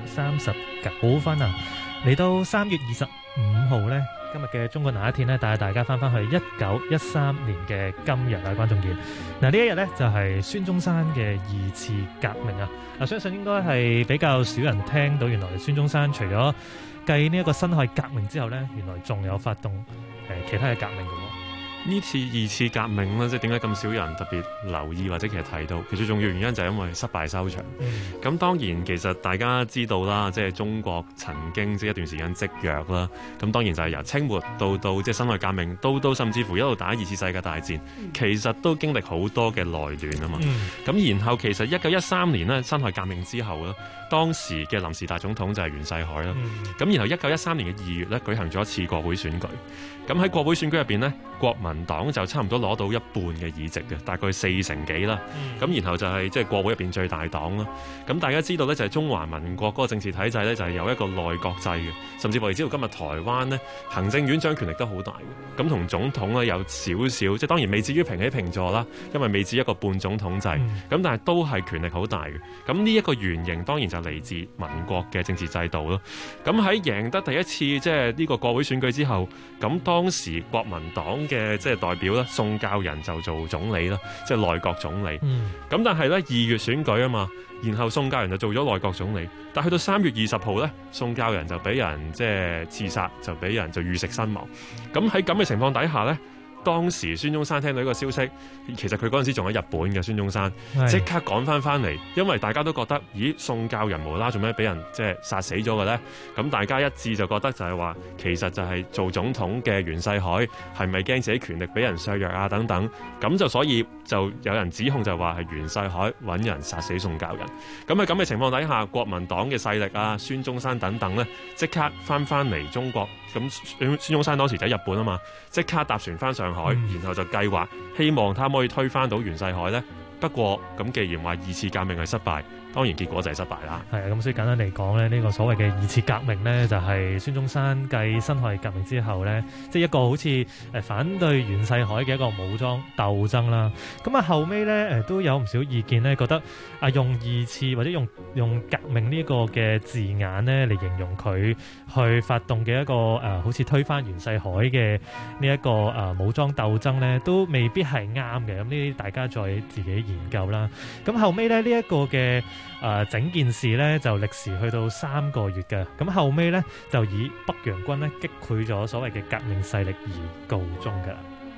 [SPEAKER 10] 3:39啊！嚟到3月25號呢，今日嘅中國那一天呢，帶大家翻去1913年嘅今日啊！關仲賢，嗱呢一日呢，就係孫中山嘅二次革命啊！相信應該係比較少人聽到，原來孫中山除咗繼呢一個辛亥革命之後呢，原來仲有發動其他嘅革命嘅喎。
[SPEAKER 11] 呢次二次革命咧，即係點解咁少人特別留意或者其實提到？其實最重要原因就係因為失敗收場。咁當然其實大家知道啦，即係中國曾經即係一段時間積弱啦。咁當然就係由清末到即係辛亥革命，到甚至乎一路打二次世界大戰，其實都經歷好多嘅內亂啊嘛。咁然後其實1913年呢，辛亥革命之後咧，當時嘅臨時大總統就係袁世凱啦。咁然後1913年嘅2月咧，舉行咗一次國會選舉。咁喺國會選舉入邊呢，國民黨就差唔多攞到一半嘅議席嘅，大概40%幾啦。咁然後就係即係國會入邊最大黨啦。咁大家知道呢，就係中華民國嗰個政治體制呢，就係有一個內閣制嘅，甚至乎我哋知道今日台灣呢，行政院長權力都好大嘅。咁同總統呢，有少少，即係當然未至於平起平坐啦，因為未至一個半總統制。咁但係都係權力好大嘅。咁呢一個原型當然就嚟自民國嘅政治制度咯。咁喺贏得第一次即係呢個國會選舉之後，咁當時國民黨嘅即係代表咧，宋教仁就做總理啦，即係內閣總理。咁但係咧2月選舉啊嘛，然後宋教仁就做咗內閣總理，但去到3月20號咧，宋教仁就俾人即係刺殺，就俾人就遇刺身亡。咁喺咁嘅情況底下咧，當時孫中山聽到呢個消息，其實佢嗰陣時仲喺日本嘅孫中山，即刻趕翻嚟，因為大家都覺得，咦，宋教仁無啦做咩俾人即係殺死咗嘅咧？咁大家一致就覺得就係話，其實就係做總統嘅袁世凱係咪驚自己權力俾人削弱啊等等，咁就所以就有人指控就話係袁世凱揾人殺死宋教仁。咁喺咁嘅情況底下，國民黨嘅勢力啊，孫中山等等咧，即刻翻嚟中國。咁孫中山當時就喺日本啊嘛，即刻搭船翻上海，然後就計劃希望他可以推翻到袁世凱呢。不過咁既然話二次革命係失敗，當然結果就係失敗啦。
[SPEAKER 10] 係啊，咁所以簡單嚟講咧，呢個所謂嘅二次革命呢，就係孫中山繼辛亥革命之後呢，即係一個好似反對袁世凱嘅一個武裝鬥爭啦。咁啊後尾呢，都有唔少意見呢，覺得啊用二次或者用革命呢個嘅字眼呢嚟形容佢去發動嘅一個好似推翻袁世凱嘅呢一個武裝鬥爭呢，都未必係啱嘅。咁呢啲大家再自己研究啦。咁後尾咧呢一個嘅整件事咧就歷時去到3個月嘅。咁後尾咧就以北洋軍咧擊潰咗所謂嘅革命勢力而告終嘅。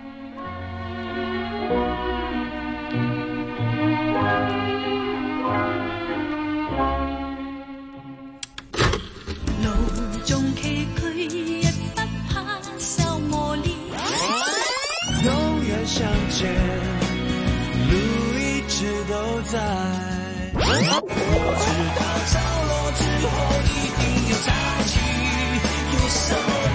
[SPEAKER 19] 路中崎嶇，亦不怕受磨練，永遠向前，路一直都在。我知道着落之後一定有奇蹟，有什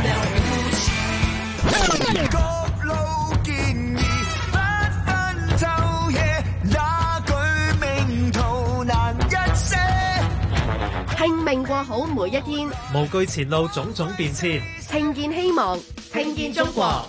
[SPEAKER 19] 麼了不起？各路建議不分晝夜，那句名圖難一些。
[SPEAKER 5] 拼命過好每一天，
[SPEAKER 14] 無懼前路種種變遷，
[SPEAKER 5] 聽見希望，聽見中國。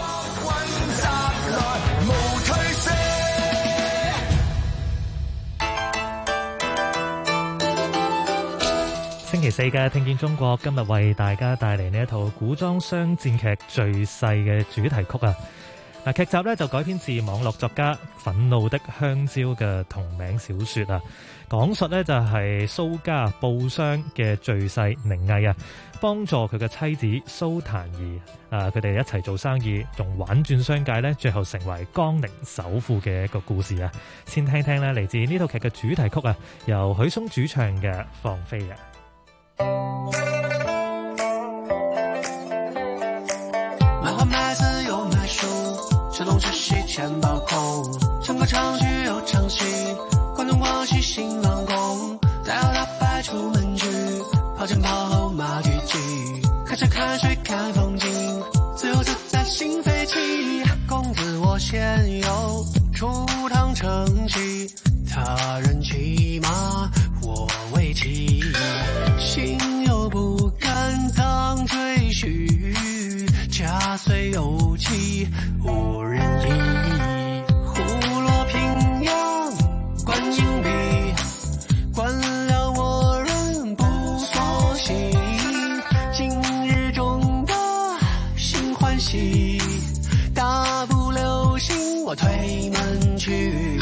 [SPEAKER 10] 星期四嘅聽見中國，今日為大家帶嚟呢一套古裝雙戰劇《敘勢》嘅主題曲啊！ 嗱，劇集咧就改編自網絡作家憤怒的香蕉嘅同名小說啊，講述咧就係蘇家報商嘅敘婿寧毅啊，幫助佢嘅妻子蘇檀兒佢哋一齊做生意，仲玩轉商界咧，最後成為江寧首富嘅一個故事啊！先聽聽咧嚟自呢套劇嘅主題曲啊，由許嵩主唱嘅《放飛》啊。
[SPEAKER 19] 买花买字又买书，吃东吃西钱包空，唱歌唱剧又唱戏，关东广西新郎宫，大摇大摆出门去，跑前跑后马蹄疾，看山看水看风景，自由自在心飞起，公子我先有出堂成器，他人骑马我为骑，心有不甘当追许，家虽有妻无人依，虎落平阳观影壁，官僚我人不所信，今日中的新欢喜，大步流星我推门去。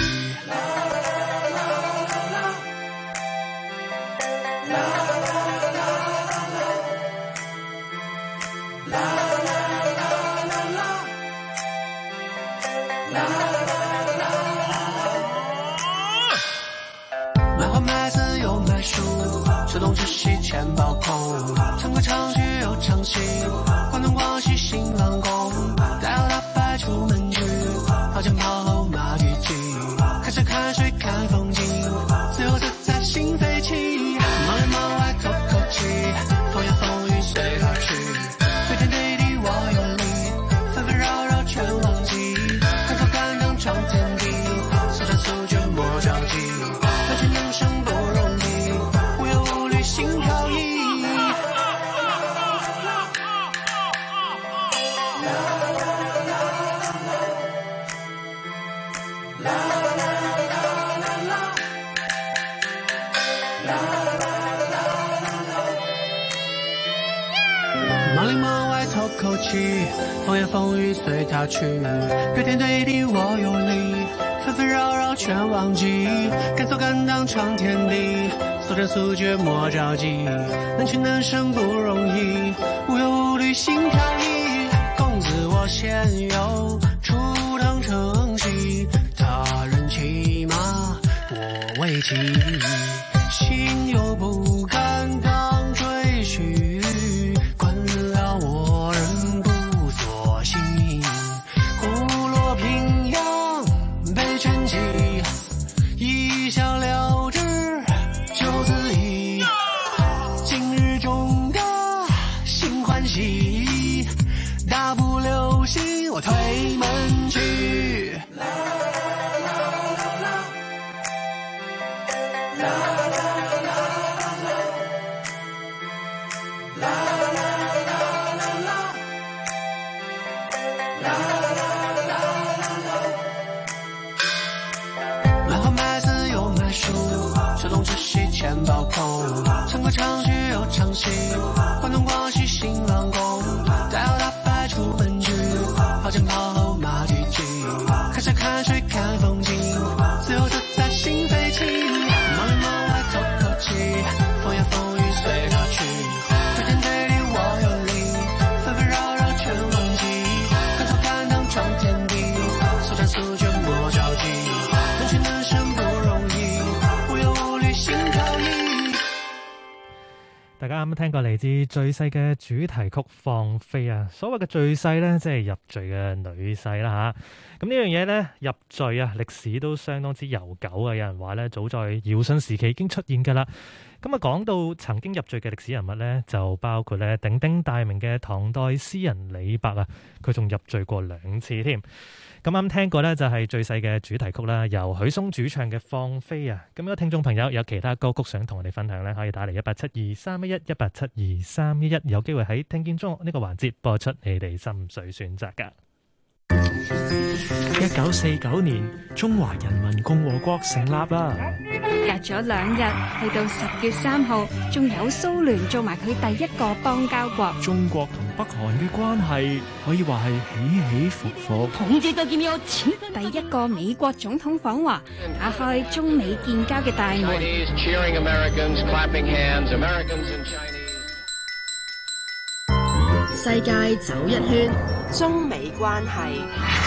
[SPEAKER 19] 买花买字又买书，吃东吃西钱包空，唱歌唱剧又唱戏，关东广西新郎宫，大摇大摆出门去，跑前跑后马蹄疾，看山看水看风景，自由自在心飞起，忙里忙外透口气，风言风语随他去，对天对地我有理，纷纷扰扰全忘记，敢做敢当闯天地，速战速决莫着急，人群人生不容易，无忧无虑心飘逸。忙里忙外透口气，风言风语随他去，对天对地我有理，纷纷扰扰全忘记，敢做敢当闯天地，速战速决莫着急，能屈能伸不容易，无忧无虑心飘逸，公子我先有出堂成器，他人骑马我为骑，心有不甘当追许，官僚我人不所信，虎落平阳被圈起，一笑了之就自意，今日中的新欢喜，大步流星我推门去。买花买字又买书，吃东吃西钱包空，唱歌唱剧又唱戏，关东广西新郎宫，大摇大摆出门去，跑前跑后马蹄疾，看山看水看风景，自由自在心飞起，忙里忙外透口气，风言风语随他去，对天对地我有理，纷纷扰扰全忘记，敢做敢当闯天地，速战速决莫着急，能屈能伸不容易，无忧无虑心飘逸。
[SPEAKER 10] 大家啱啱聽過嚟自敘婿嘅主題曲《放飛》啊！所謂嘅敘婿呢，即係入贅嘅女婿啦嚇。咁呢樣嘢呢，入贅啊，歷史都相當之悠久啊！有人話呢，早在堯舜時期已經出現㗎啦。咁啊，講到曾經入贅嘅歷史人物呢，就包括呢鼎鼎大名嘅唐代詩人李白啊，佢仲入贅過2次添。咁啱聽過呢，就係敘婿嘅主題曲啦，由許嵩主唱嘅《放飛》啊。咁如果聽眾朋友有其他歌曲想同我哋分享呢，可以打嚟187231187231，有機會喺聽見中呢個環節播出你哋心水選擇㗎。
[SPEAKER 14] 1949年，中華人民共和國成立啦。
[SPEAKER 7] 隔
[SPEAKER 18] 咗2日，去到10月3號，仲有蘇聯做埋佢第一個邦交國。
[SPEAKER 20] 中國同北韓嘅關係可以話係起起伏伏。
[SPEAKER 18] 第一個美國總統訪華，打開中美建交嘅大門。
[SPEAKER 5] 世界走一圈，中美關係。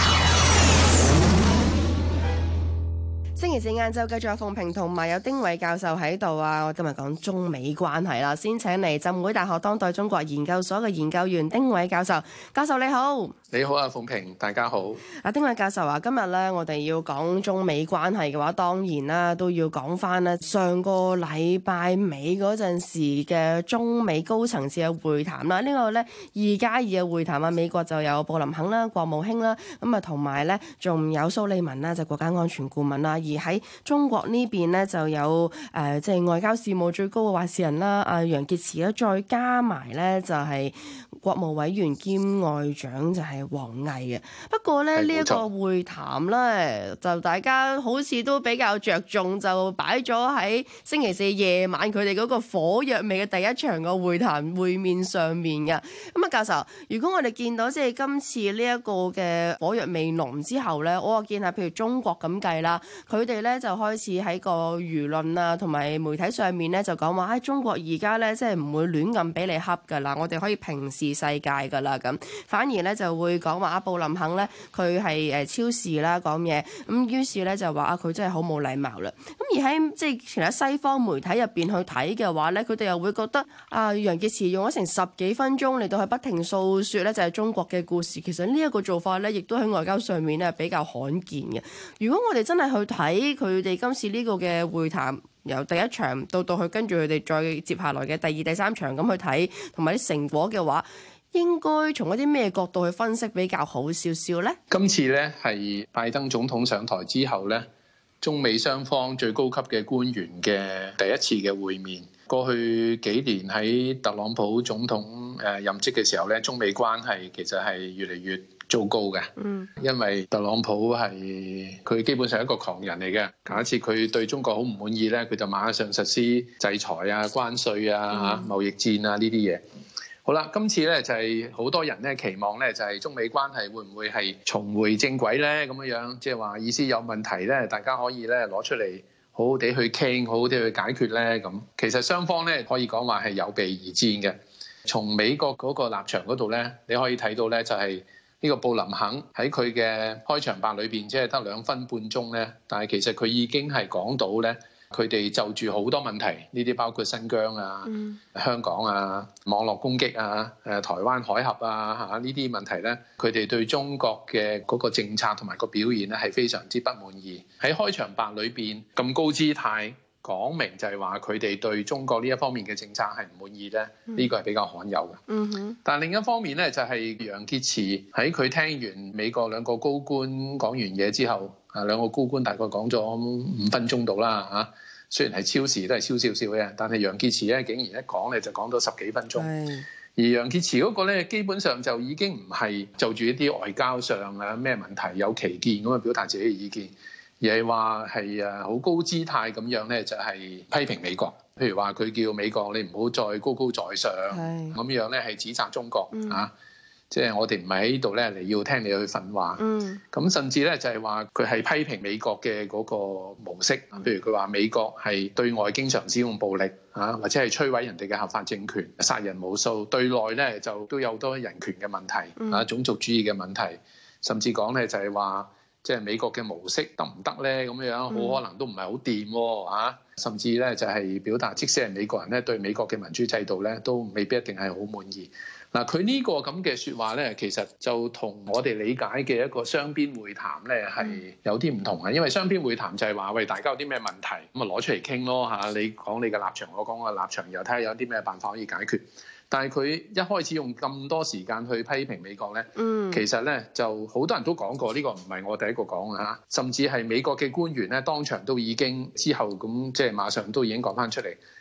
[SPEAKER 5] 星期四晏晝繼續有鳳萍同埋有丁偉教授喺度啊！我今日講中美關係啦，先請嚟浸會大學當代中國研究所嘅研究員丁偉教授。教授你好。
[SPEAKER 21] 你好啊，鳳萍，大家好。
[SPEAKER 5] 丁偉教授話今日咧，我哋要講中美關係嘅話，當然啦，都要講翻咧上個禮拜尾嗰陣時嘅中美高層次嘅會談啦。呢個咧2+2嘅會談啊，美國就有布林肯啦、國務卿啦，咁啊同埋咧仲有蘇利文啦，就國家安全顧問啦。而喺中國呢邊咧就有即係外交事務最高嘅話事人啦，楊潔篪啦，再加埋咧就係國務委員兼外長就係王毅嘅。不過咧呢一個會談咧，就大家好似都比較着重，就擺咗喺星期四夜晚佢哋嗰個火藥味嘅第一場嘅會談會面上面嘅。咁啊，教授，如果我哋見到即係今次呢一個嘅火藥味濃之後咧，我見下譬如中國咁計啦，佢哋咧就開始喺個輿論啊同埋媒體上面咧就講話，中國而家咧即係唔會亂咁俾你恰噶啦，我哋可以平視世界噶啦咁，反而咧就會講話布林肯咧佢係超時啦講嘢，咁於是咧就話佢真係好冇禮貌啦。咁而喺即係其他西方媒體入邊去睇嘅話咧，佢哋又會覺得楊潔篪用咗成10幾分鐘嚟到去不停訴說咧就係中國嘅故事。其實呢一個做法咧，亦都喺外交上面咧比較罕見嘅。如果我哋真係去睇佢哋今次呢個嘅會談，由第一場到去跟住佢哋再接下來嘅第2、第3場咁去睇，同埋啲成果嘅話，應該從一啲咩角度去分析比較好少少呢？
[SPEAKER 21] 今次呢係拜登總統上台之後呢，中美雙方最高級嘅官員嘅第一次嘅會面。過去幾年喺特朗普總統任職嘅時候呢，中美關係其實係越嚟越糟糕嘅。因為特朗普係佢基本上係一個狂人嚟嘅。假設佢對中國好唔滿意呢，佢就馬上實施制裁啊、關稅啊、貿易戰啊呢啲嘢。好啦，今次咧就係好多人咧期望咧就係中美關係會唔會係重回正軌咧咁樣，即係話意思有問題咧，大家可以咧攞出嚟好好地去傾，好好地去解決咧咁。其實雙方咧可以講話係有備而戰嘅。從美國嗰個立場嗰度咧，你可以睇到咧就係呢個布林肯喺佢嘅開場白裏邊，即係得2分半鐘咧，但係其實佢已經係講到咧。佢哋就住好多問題，呢啲包括新疆啊、香港啊、網絡攻擊啊、台灣海峽啊呢啲問題咧，佢哋對中國嘅嗰個政策同埋個表現咧係非常之不滿意。喺開場白裏邊咁高姿態講明就係話佢哋對中國呢一方面嘅政策係唔滿意咧，呢個係比較罕有嘅。但另一方面咧，就係楊潔篪喺佢聽完美國2個高官講完嘢之後。2個高官大概講咗5分鐘到啦嚇，雖然係超時都係超少少嘅，但係楊潔篪咧竟然一講咧就講到10幾分鐘。而楊潔篪嗰個咧基本上就已經唔係就住一啲外交上啊咩問題有歧見咁去表達自己嘅意見，而係話係好高姿態咁樣咧就係批評美國。譬如話佢叫美國你唔好再高高在上咁樣咧係指責中國嚇。即係我哋唔係喺呢度咧嚟要聽你去訓話，咁甚至咧就係話佢係批評美國嘅嗰個模式，譬如佢話美國係對外經常使用暴力或者係摧毀人哋嘅合法政權，殺人無數；對內咧就都有好多人權嘅問題，種族主義嘅問題，甚至講咧就係話即係美國嘅模式得唔得咧咁樣，好可能都唔係好掂喎。甚至咧就係表達，即使係美國人咧對美國嘅民主制度咧都未必一定係好滿意。嗱，佢呢個咁嘅説話咧，其實就同我哋理解嘅一個雙邊會談咧係有啲唔同嘅，因為雙邊會談就係話喂，大家有啲咩問題咁啊攞出嚟傾咯嚇，你講你嘅立場，我講我嘅立場，又睇下有啲咩辦法可以解決。但係佢一開始用咁多時間去批評美國咧，其實咧就好多人都講過，呢個唔係我第一個講嘅嚇，甚至係美國嘅官員咧當場都已經之後咁即係馬上都已經講翻出嚟，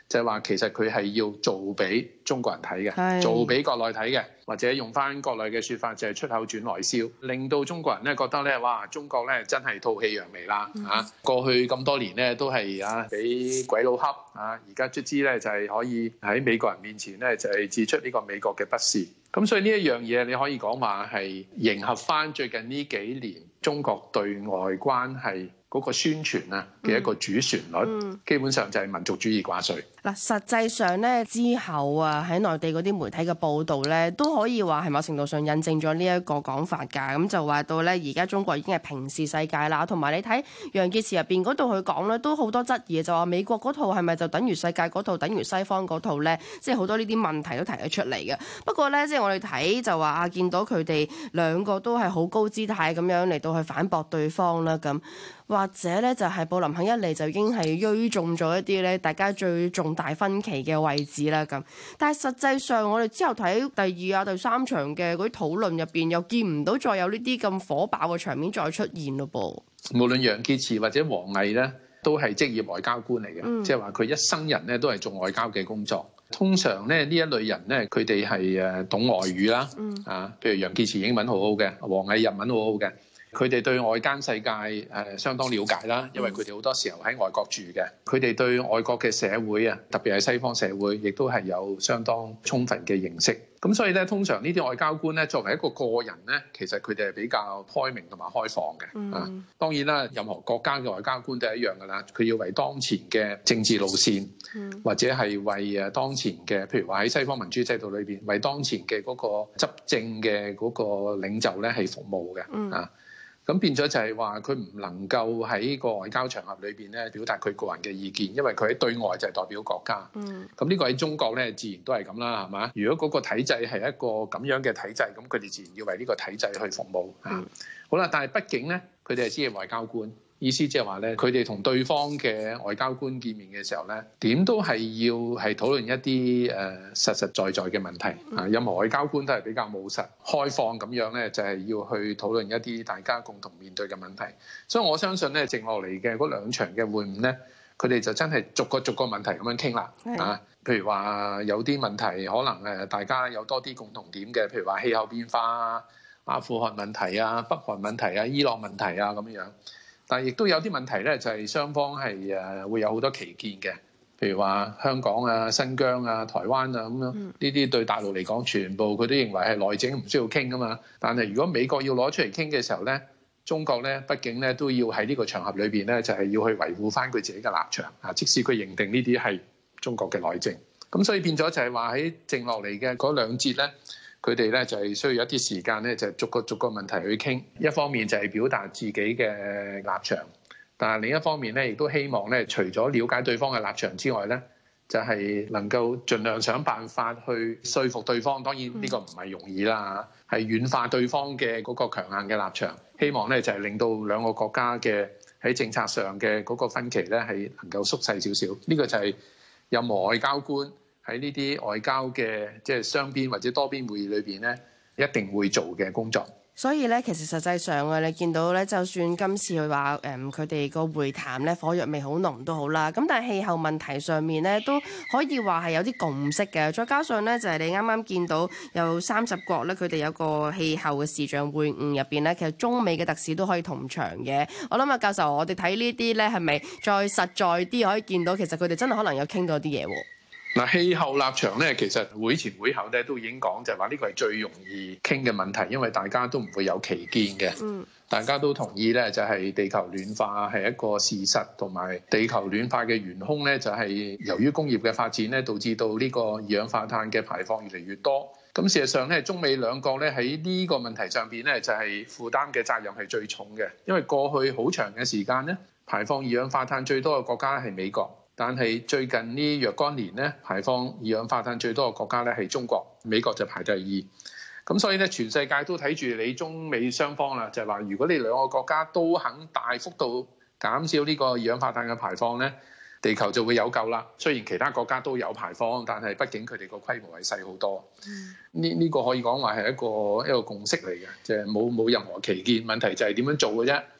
[SPEAKER 21] 就係話其實佢係要做俾中國人睇嘅，做俾國內睇嘅，或者用翻國內嘅説法就係出口轉內銷，令到中國人咧覺得咧，哇！中國咧真係吐氣揚眉啦嚇！過去咁多年咧都係俾鬼佬恰而家卒之咧就係可以喺美國人面前咧就係指出呢個美國嘅不是。咁所以呢一樣嘢你可以講話係迎合翻最近呢幾年中國對外關係嗰個宣傳嘅一個主旋律，基本上就係民族主義掛帥。
[SPEAKER 5] 嗱，實際上咧之後喺內地嗰啲媒體嘅報導咧，都可以話係某程度上印證咗呢一個講法㗎。咁就話到咧，而家中國已經係平視世界啦。同埋你睇楊潔篪入邊嗰度去講咧，都好多質疑，就話美國嗰套係咪就等於世界嗰套，等於西方嗰套咧？即係好多呢啲問題都提咗出嚟嘅。不過咧，即係我哋睇就話見到佢哋兩個都係好高姿態咁樣嚟到去反駁對方啦咁。或者咧就係布林肯一嚟就已經係鋭中咗一啲咧大家最重大分歧嘅位置啦咁，但係實際上我哋之後睇第二第三場嘅嗰啲討論入邊，又見唔到再有呢啲咁火爆嘅場面再出現咯噃。
[SPEAKER 21] 無論楊潔篪或者王毅咧，都係職業外交官嚟嘅，即係話佢一生人咧都係做外交嘅工作。通常咧呢一類人咧，佢哋係懂外語啦，譬如楊潔篪英文好好嘅，王毅日文好好嘅。佢哋對外間世界相當了解啦，因為佢哋好多時候喺外國住嘅。佢哋對外國嘅社會特別係西方社會，亦都係有相當充分嘅認識。咁所以咧，通常呢啲外交官咧，作為一個個人咧，其實佢哋係比較開明同埋開放嘅。當然啦，任何國家嘅外交官都係一樣噶啦，佢要為當前嘅政治路線，或者係為當前嘅，譬如話喺西方民主制度裏邊，為當前嘅嗰個執政嘅嗰個領袖咧係服務嘅。咁變咗就係話佢唔能夠喺個外交場合裏邊咧表達佢個人嘅意見，因為佢喺對外就係代表國家。咁呢個喺中國咧自然都係咁啦，係嘛？如果嗰個體制係一個咁樣嘅體制，咁佢哋自然要為呢個體制去服務。好啦，但係畢竟咧，佢哋係職業外交官。意思即係話咧，佢哋同對方嘅外交官見面嘅時候咧，點都係要係討論一啲實實在在嘅問題。任何外交官都係比較務實、開放咁樣咧，就係要去討論一啲大家共同面對嘅問題。所以我相信咧，剩落嚟嘅嗰兩場嘅會晤咧，佢哋就真係逐個問題咁樣傾啦。譬如話有啲問題可能大家有多啲共同點嘅，譬如話氣候變化、阿富汗問題啊、北韓問題啊、伊朗問題啊咁樣。但係亦都有啲問題咧，就係雙方係會有好多歧見嘅，譬如話香港啊、新疆啊、台灣啊咁樣，呢啲對大陸嚟講，全部佢都認為係內政，唔需要傾噶嘛。但係如果美國要攞出嚟傾嘅時候咧，中國咧畢竟咧都要喺呢個場合裏邊咧，就係要去維護翻佢自己嘅立場啊，即使佢認定呢啲係中國嘅內政。咁所以變咗就係話喺剩落嚟嘅嗰兩節咧。佢哋咧就係需要一啲時間咧，就逐個問題去傾。一方面就係表達自己嘅立場，但係另一方面咧，亦都希望咧，除咗了解對方嘅立場之外咧，就係能夠盡量想辦法去說服對方。當然呢個唔係容易啦，係軟化對方嘅嗰個強硬嘅立場。希望咧就係令到兩個國家嘅喺政策上嘅嗰個分歧咧係能夠縮細少少。呢個就係任何外交官喺呢啲外交嘅即係雙邊或者多邊會議裏邊咧，一定會做嘅工作。
[SPEAKER 5] 所以咧，其實實際上你見到咧，就算今次佢話佢哋個會談咧火藥味好濃都好啦，咁但係氣候問題上面咧都可以話係有啲共識嘅。再加上咧就係你啱啱見到有30國咧，佢哋有個氣候嘅視像會晤入邊咧，其實中美嘅特使都可以同場嘅。我諗教授，我哋睇呢啲咧係咪再實在啲可以見到，其實佢哋真係可能有傾到啲嘢喎。
[SPEAKER 21] 嗱，氣候立場咧，其實會前會後咧都已經講，就係話呢個係最容易傾嘅問題，因為大家都唔會有歧見嘅。大家都同意咧，就係地球暖化係一個事實，同埋地球暖化嘅元兇咧，就係由於工業嘅發展咧，導致到呢個二氧化碳嘅排放越嚟越多。咁事實上咧，中美兩國咧喺呢個問題上邊咧，就係負擔嘅責任係最重嘅，因為過去好長嘅時間咧，排放二氧化碳最多嘅國家係美國。但係最近呢若干年咧，排放二氧化碳最多嘅國家咧係中國，美國就排第2。咁所以咧，全世界都睇住你中美雙方啦，就係話，如果你兩個國家都肯大幅度減少呢個二氧化碳嘅排放咧，地球就會有救啦。雖然其他國家都有排放，但係畢竟佢哋個規模係細好多。呢個可以講話係一個共識嚟嘅，即係冇任何歧見。問題就係點樣做嘅啫。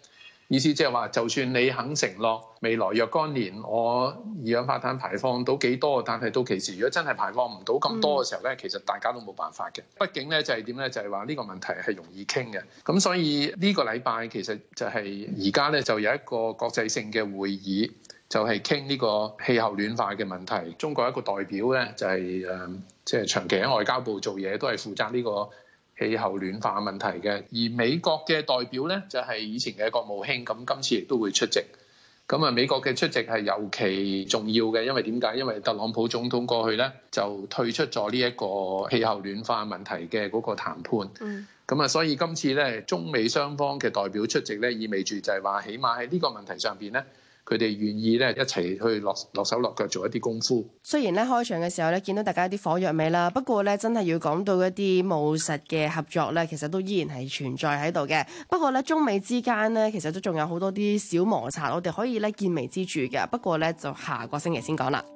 [SPEAKER 21] 意思即係話，就算你肯承諾未來若干年我二氧化碳排放到幾多，但係到期時如果真係排放唔到咁多嘅時候咧，其實大家都冇辦法嘅。畢竟咧就係點咧，就係話呢個問題係容易傾嘅。咁所以呢個禮拜其實就係而家咧就有一個國際性嘅會議，就係傾呢個氣候暖化嘅問題。中國一個代表咧就係即係長期喺外交部做嘢，都係負責呢個氣候暖化問題嘅。而美國嘅代表咧就係以前嘅國務卿，咁今次亦都會出席。咁啊，美國嘅出席係尤其重要嘅，因為點解？因為特朗普總統過去咧就退出咗呢一個氣候暖化問題嘅嗰個談判。咁啊，所以今次咧中美雙方嘅代表出席咧，意味住就係話，起碼喺呢個問題上邊咧，佢哋願意咧一齊去落手落腳做一啲功夫。
[SPEAKER 5] 雖然咧開場嘅時候咧見到大家一啲火藥味啦，不過咧真係要講到一啲務實嘅合作咧，其實都依然係存在喺度嘅。不過咧中美之間咧其實都仲有好多啲小摩擦，我哋可以咧見微知著嘅。不過咧就下個星期先講啦。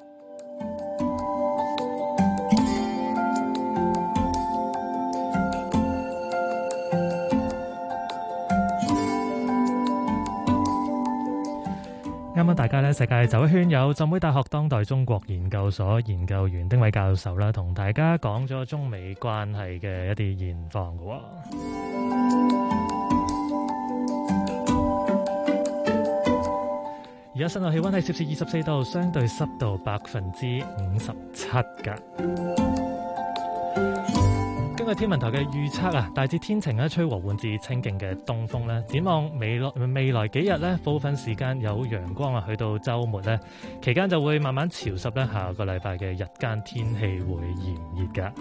[SPEAKER 10] 啱啱大家咧世界走一圈，有浸會大學當代中國研究所研究員丁偉教授啦，同大家講咗中美關係嘅一啲現況嘅。而家室內氣溫係攝氏24度，相對濕度57%㗎。根據天文台嘅預測啊，大致天晴咧，吹和緩至清勁嘅東風咧。展望未來幾日咧，部分時間有陽光啊，去到週末咧，期間就會慢慢潮濕咧。下個禮拜嘅日間天氣會炎熱㗎。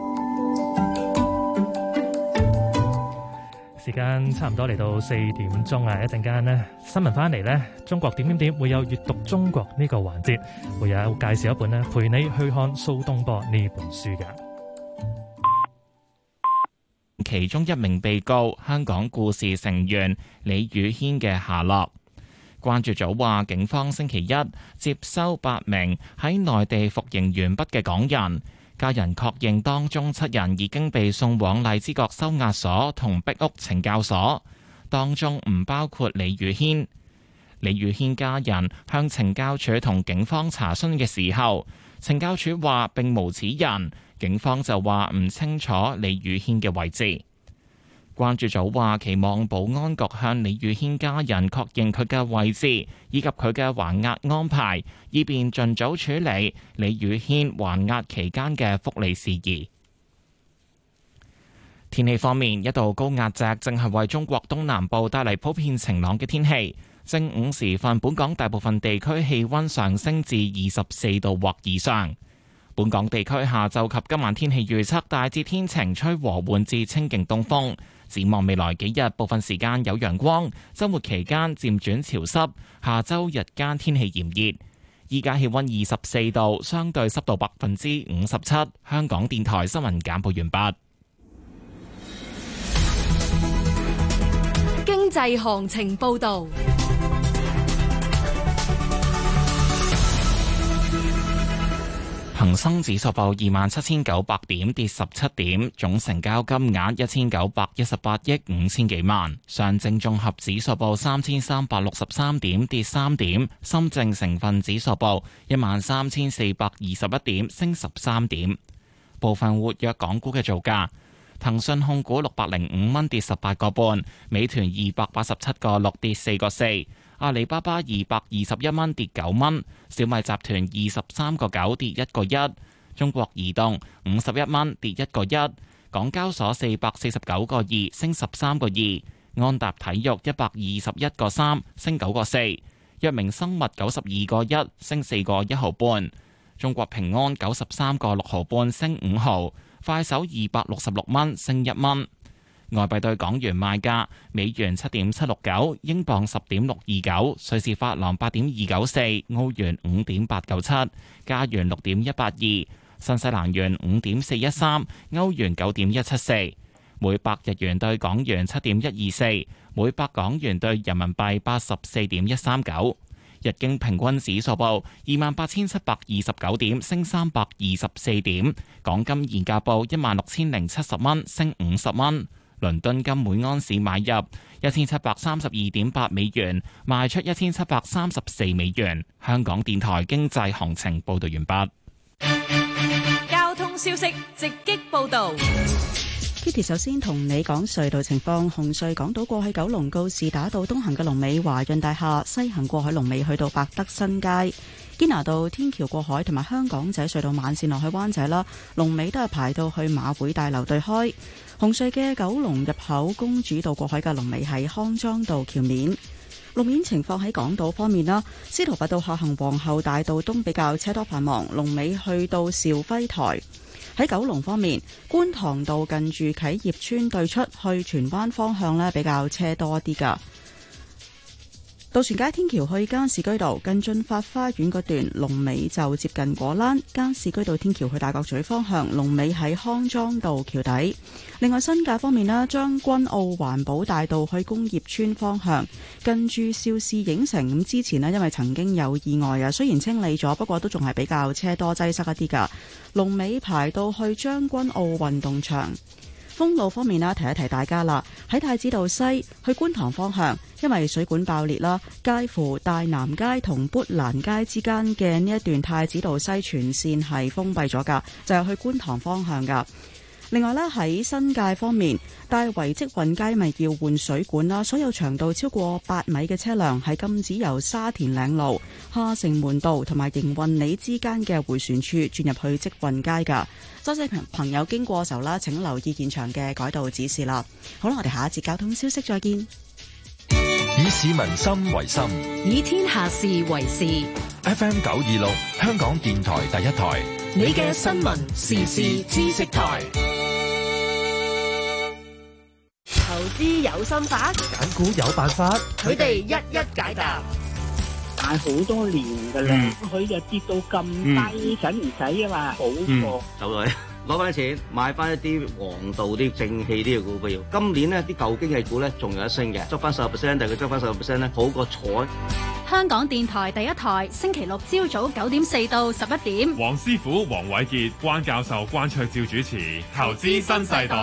[SPEAKER 10] 時間差唔多嚟到4點鐘啊！一陣間呢新聞翻嚟呢，中國點點點會有閱讀中國呢個環節，會有介紹一本呢陪你去看蘇東坡呢本書㗎。
[SPEAKER 1] 其中一名被告香港故事成員李宇軒嘅下落。關注組話，警方星期一接收8名喺內地服刑完畢嘅港人，家人確認當中7人已經被送往荔枝角收押所同壁屋懲教所，當中唔包括李宇軒。李宇軒家人向懲教署同警方查詢嘅時候，懲教署話並無此人。警方就話唔清楚李宇軒嘅位置。關注組話期望保安局向李宇軒家人確認佢嘅位置以及佢嘅還押安排，以便盡早處理李宇軒還押期間嘅福利事宜。天氣方面，一道高壓脊正係為中國東南部帶嚟普遍晴朗嘅天氣。正午時分，本港大部分地區氣溫上升至24度或以上。本港地區下晝及今晚天氣預測大致天晴，吹和緩至清勁東風。展望未來幾日，部分時間有陽光，週末期間漸轉潮濕。下週日間天氣炎熱。依家氣溫24度，相對濕度57%。香港電台新聞簡報完畢。
[SPEAKER 8] 經濟行情報導。
[SPEAKER 1] 恒生指數報27,900點，跌17點，總成交金額1918億5千幾萬。上證綜合指數報3363點，跌3點。深證成分指數報13421點，升13點。部分活躍港股嘅造價：騰訊控股605蚊，跌18個半；美團287個6，跌4個4。阿里巴巴221蚊，跌9蚊，小米集團23個9，跌1個1，中國移動51蚊，跌1個1，港交所449個2，升13個2，安踏體育121個3，升9個4，藥明生物92個1，升4個1毫半，中國平安93個6毫半，升5毫，快手266蚊，升1蚊。外幣對港元賣價：美元7.769，英鎊10.629，瑞士法郎8.294，澳元5.897，加元6.182，新西蘭元5.413，歐元9.174，每百日元對港元7.124，每百港元對人民幣84.139。日經平均指數報28,729點，升324點。港金現價報16,070蚊，升50蚊。 倫敦金每盎司買入1732.8美元，賣出1734美元。香港電台經濟行情報道完畢。
[SPEAKER 2] 交通消息直擊報道。
[SPEAKER 6] Kitty 首先同你講隧道情況，紅隧港島過去九龍告士打道東行嘅龍尾華潤大廈，西行過海龍尾去到百德新街。堅拿道天橋過海同埋香港仔隧道慢線落去灣仔啦，龍尾都係排到去馬會大樓對開。紅隧嘅九龍入口公主道過海嘅龍尾喺康莊道橋面。路面情況喺港島方面啦，司徒拔道下行皇后大道東比較車多繁忙，龍尾去到肇輝台。喺九龍方面，觀塘道近住啟業邨對出去荃灣方向呢，比較車多啲㗎。渡船街天橋去加士居道近駿發花園嗰段龍尾就接近果欄，加士居道天橋去大角咀方向龍尾喺康莊道橋底。另外新界方面啦，將軍澳環保大道去工業村方向近住邵氏影城，咁之前呢，因為曾經有意外啊，雖然清理咗，不過都仲係比較車多擠塞一啲㗎。龍尾排到去將軍澳運動場。封路方面啦，提一提大家啦，喺太子道西去觀塘方向，因為水管爆裂啦，介乎大南街同砵蘭街之間嘅呢一段太子道西全線係封閉咗㗎，就係去觀塘方向㗎。另外咧，喺新界方面，大圍積運街咪要換水管啦，所有長度超過8米嘅車輛係禁止由沙田嶺路、下城門道同埋營運里之間嘅迴旋處轉入去積運街㗎。多謝朋友經過嘅時候啦，請留意現場嘅改道指示啦。好啦，我哋下一節交通消息再見。
[SPEAKER 3] 以市民心為心，
[SPEAKER 8] 以天下事為事。
[SPEAKER 3] FM 926，香港電台第一台，
[SPEAKER 8] 你嘅新聞時事知識台。
[SPEAKER 5] 投資有心法，
[SPEAKER 14] 揀股有辦法，
[SPEAKER 5] 佢哋一一解答。
[SPEAKER 22] 買好多年噶啦，佢就跌到咁低，使唔使啊嘛？好過
[SPEAKER 23] 走嚟攞翻啲錢買翻一啲黃道啲正氣啲嘅股票。今年呢啲舊經濟股咧仲有得升嘅，執翻10%，但係佢執翻10%咧好過彩。
[SPEAKER 18] 香港電台第一台，星期六朝早9點4到11點。
[SPEAKER 11] 黃師傅、黃偉傑、關教授、關卓照主持《投資新世代》。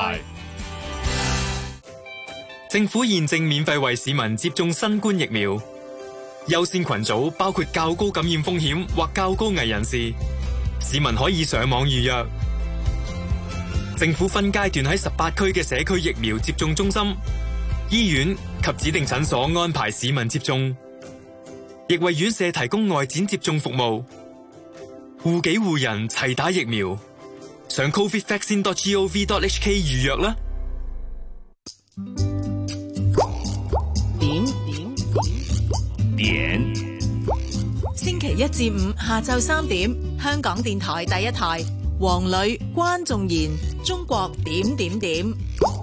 [SPEAKER 24] 政府現正免費為市民接種新冠疫苗，優先群組包括較高感染風險或較高危人士，市民可以上網預約。政府分階段喺18區嘅社區疫苗接種中心、醫院及指定診所安排市民接種，亦為院舍提供外展接種服務。護己護人齊打疫苗，上 covidvaccine.gov.hk 預約啦。
[SPEAKER 4] 點
[SPEAKER 9] 星期一至五下晝3點，香港電台第一台，黃磊、關仲賢，中國點點點。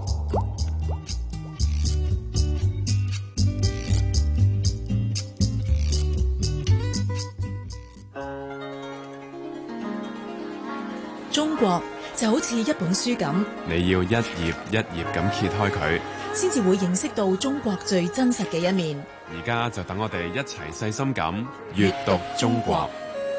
[SPEAKER 9] 中國就好似一本書咁，
[SPEAKER 25] 你要一頁一頁咁揭開佢，
[SPEAKER 9] 先至會認識到中國最真實嘅一面。
[SPEAKER 25] 而家就等我哋一齊細心咁閱讀中國。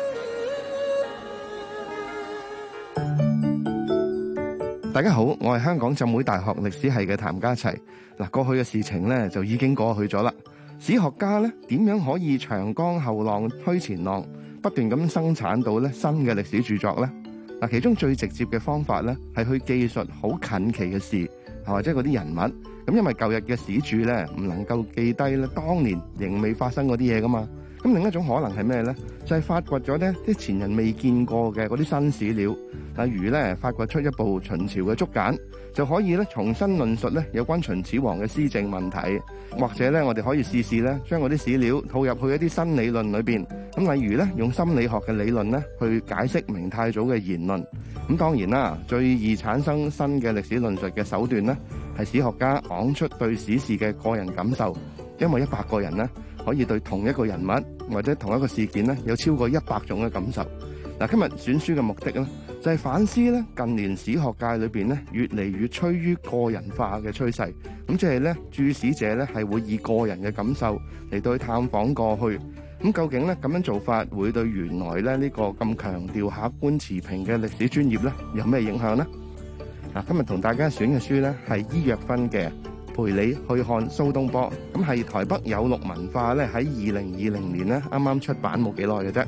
[SPEAKER 26] 大家好，我係香港浸會大學歷史系嘅譚家齊。嗱，過去嘅事情呢，就已經過去咗啦。史學家呢，點樣可以長江後浪推前浪，不斷咁生產到呢新嘅歷史著作呢？嗱，其中最直接嘅方法呢，係去記述好近期嘅事，或者嗰啲人物。咁因為舊日嘅史著咧，唔能夠記低咧當年仍未發生嗰啲嘢噶嘛。咁另一種可能係咩咧？就係發掘咗呢啲前人未見過嘅嗰啲新史料，例如咧發掘出一部秦朝嘅竹簡，就可以咧重新論述咧有關秦始皇嘅施政問題，或者咧我哋可以試試咧將嗰啲史料套入去一啲新理論裏邊。咁例如咧用心理學嘅理論咧去解釋明太祖嘅言論。咁當然啦，最易產生新嘅歷史論述嘅手段咧，係史學家講出對史事嘅個人感受。因為100個人咧可以對同一個人物或者同一個事件咧有超過100種嘅感受。嗱，今日選書嘅目的咧就係反思咧近年史學界裏邊咧越嚟越趨於個人化嘅趨勢。咁即係咧注史者咧係會以個人嘅感受嚟到去探訪過去。咁究竟咧咁樣做法會對原來咧呢個咁強調客觀持平嘅歷史專業咧有咩影響呢？ 今日同大家選嘅書呢，係伊約芬嘅《陪你去看蘇東坡》，咁係台北有鹿文化咧喺2020年呢啱啱出版冇幾耐嘅啫。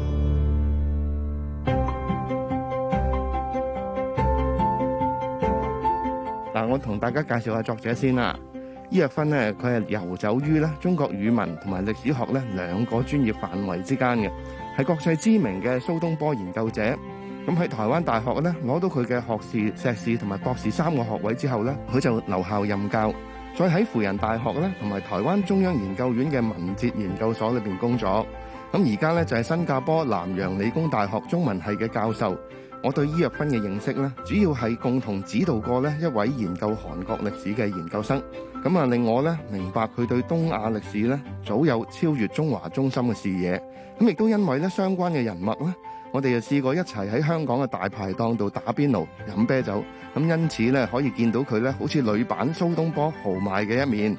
[SPEAKER 26] 嗱，我同大家介紹下作者先啦。伊約芬呢，佢係遊走於咧中國語文同埋歷史學咧兩個專業範圍之間嘅，係國際知名嘅蘇東坡研究者。咁喺台灣大學咧攞到佢嘅學士、碩士同埋博士3個學位之後咧，佢就留校任教，再喺輔仁大學咧同埋台灣中央研究院嘅文哲研究所裏邊工作。咁而家咧就係新加坡南洋理工大學中文系嘅教授。我對伊約芬嘅認識咧，主要係共同指導過咧一位研究韓國歷史嘅研究生，咁啊令我咧明白佢對東亞歷史咧早有超越中華中心嘅視野。咁亦都因為咧相關嘅人脈咧，我哋就試過一齊喺香港嘅大排檔度打邊爐、飲啤酒，咁因此咧可以見到佢咧好似女版蘇東坡豪邁嘅一面。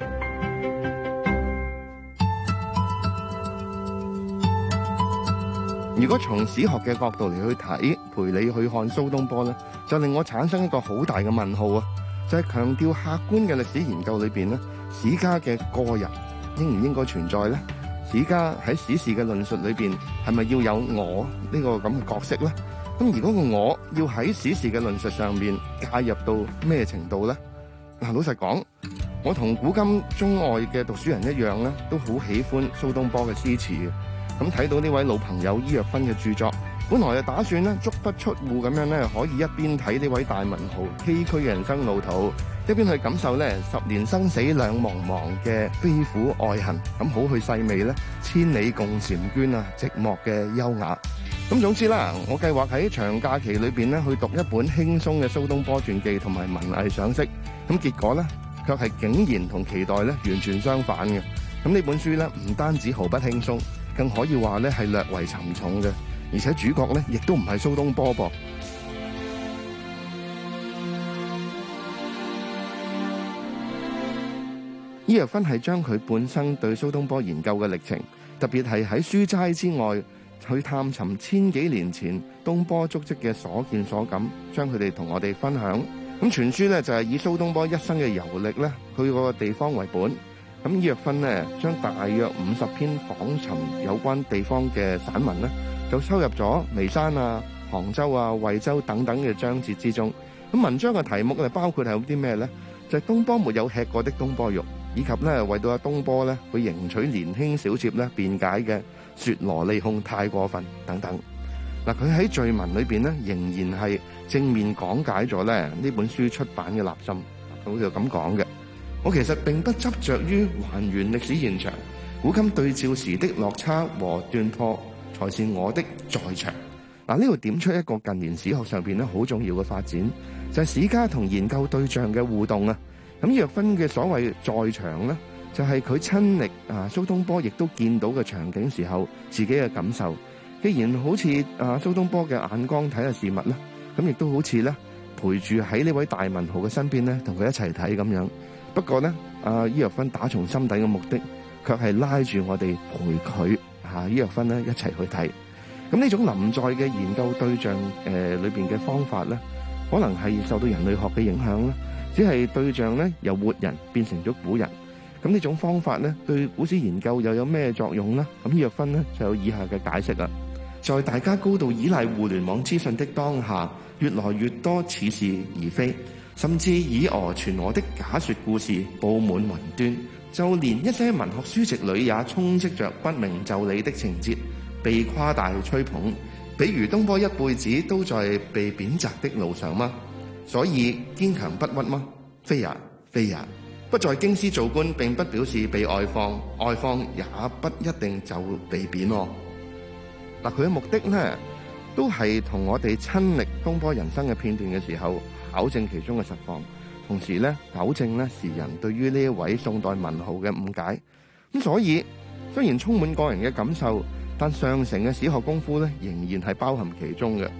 [SPEAKER 26] 如果從史學嘅角度嚟去睇，陪你去看蘇東坡咧，就令我產生一個好大嘅問號啊！就係強調客觀嘅歷史研究裏邊咧，史家嘅個人應唔應該存在呢？史家喺史事嘅論述裏邊係咪要有我呢個咁嘅角色呢？咁如果個我要喺史事嘅論述上面介入到咩程度呢？嗱，老實講，我同古今中外嘅讀書人一樣咧，都好喜歡蘇東坡嘅詩詞嘅。咁睇到呢位老朋友伊約芬嘅著作，本來就打算咧足不出戶咁樣咧，可以一邊睇呢位大文豪崎嶇嘅人生路途，一邊去感受咧10年生死兩茫茫嘅悲苦愛恨，咁好去細味咧千里共嬋娟啊寂寞嘅優雅。咁總之啦，我計劃喺長假期裏邊咧去讀一本輕鬆嘅蘇東坡傳記同埋文藝賞析，咁結果咧卻係竟然同期待咧完全相反嘅。咁呢本書咧唔單止毫不輕鬆，更可以話咧係略為沉重嘅，而且主角咧亦都唔係蘇東坡噃。伊約芬係將佢本身對蘇東坡研究嘅歷程，特別係喺書齋之外，去探尋千幾年前東坡足跡嘅所見所感，將佢哋同我哋分享。咁全書咧就係以蘇東坡一生嘅遊歷咧，去嗰個地方為本。咁伊約芬呢，將大約50篇訪尋有關地方嘅散文呢，就收入咗眉山啊、杭州啊、惠州等等嘅章節之中。咁文章嘅題目咧，包括係有啲咩呢？就係東坡沒有吃過的東坡肉，以及咧為到阿東坡咧去迎娶年輕小妾咧辯解嘅說蘿莉控太過分等等。嗱，佢喺序文裏邊呢，仍然係正面講解咗咧呢本書出版嘅立心。佢就咁講嘅。我其實並不執着於還原歷史現場，古今對照時的落差和斷破，才是我的在場。嗱，呢度點出一個近年史學上邊咧好重要嘅發展，就係史家同研究對象嘅互動啊。咁伊約芬嘅所謂在場咧，就係佢親歷蘇東坡亦都見到嘅場景時候自己嘅感受。既然好似蘇東坡嘅眼光睇下事物啦，咁亦都好似咧陪住喺呢位大文豪嘅身邊咧，同佢一齊睇咁樣。不過咧，伊約芬打從心底嘅目的，卻係拉住我哋陪佢伊約芬咧一齊去睇。咁呢種臨在嘅研究對象裏邊嘅方法咧，可能係受到人類學嘅影響啦。只係對象咧由活人變成咗古人。咁呢種方法咧對古史研究又有咩作用呢？咁伊約芬咧就有以下嘅解釋啦。在大家高度依賴互聯網資訊的當下，越來越多似是而非，甚至以訛傳訛的假說故事佈滿雲端，就連一些文學書籍裏也充斥着不明就理的情節，被誇大吹捧。比如東坡一輩子都在被貶謫的路上嗎？所以堅強不屈嗎？非也，非也。不在京師做官並不表示被外放，外放也不一定就被貶喎。嗱，佢嘅目的呢，都係同我哋親歷東坡人生嘅片段嘅時候，考證其中嘅實況，同時咧糾正咧時人對於呢一位宋代文豪嘅誤解。咁所以雖然充滿個人嘅感受，但上乘嘅史學功夫咧仍然係包含其中嘅。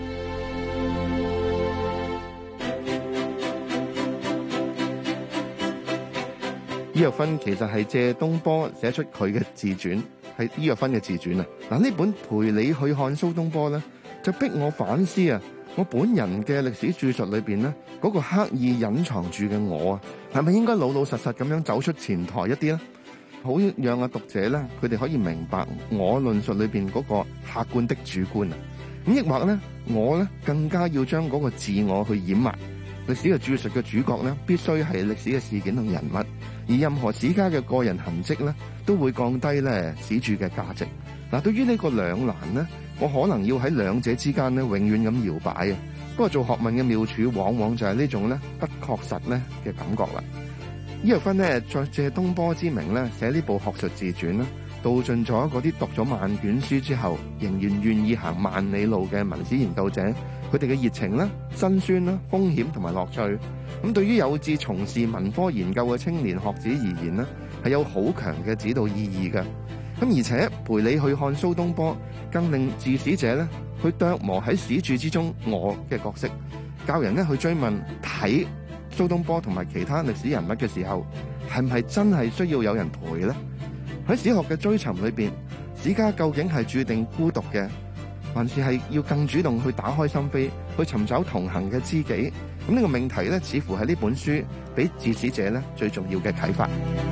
[SPEAKER 26] 伊約芬其實係借東坡寫出佢嘅自傳，係伊約芬嘅自傳啊！嗱，呢本陪你去看蘇東坡咧，就逼我反思啊！ 我本人嘅歷史著述裏邊呢，嗰個刻意隱藏住嘅我啊，係咪應該老老實實咁樣走出前台一啲呢？好讓讀者呢，佢哋可以明白我論述裏邊嗰個客觀的主觀啊。咁抑或呢，我呢更加要將嗰個自我去掩埋。歷史嘅著述嘅主角呢，必須係歷史嘅事件同人物，而任何史家嘅個人痕跡呢，都會降低呢史著嘅價值。嗱，對於呢個兩難呢，我可能要喺兩者之間呢永遠咁搖擺啊。不過做學問嘅妙處，往往就係呢種呢不確實呢嘅感覺啦。伊若芬呢，再借東坡之名呢寫呢部學術自傳啦，道盡咗嗰啲讀咗萬卷書之後，仍然願意行萬里路嘅文史研究者，佢哋嘅熱情啦、辛酸啦、風險同埋樂趣。咁對於有志從事文科研究嘅青年學子而言呢，係有好強嘅指導意義嘅。咁而且陪你去看蘇東坡，更令自史者呢去琢磨喺史著之中我嘅角色，教人呢去追問睇蘇東坡同埋其他歷史人物嘅時候，係唔係真係需要有人陪呢？喺史學嘅追尋裏邊，史家究竟係注定孤獨嘅，還是係要更主動去打開心扉，去尋找同行嘅知己？咁呢個命題呢，似乎係呢本書俾自史者呢最重要嘅啟發。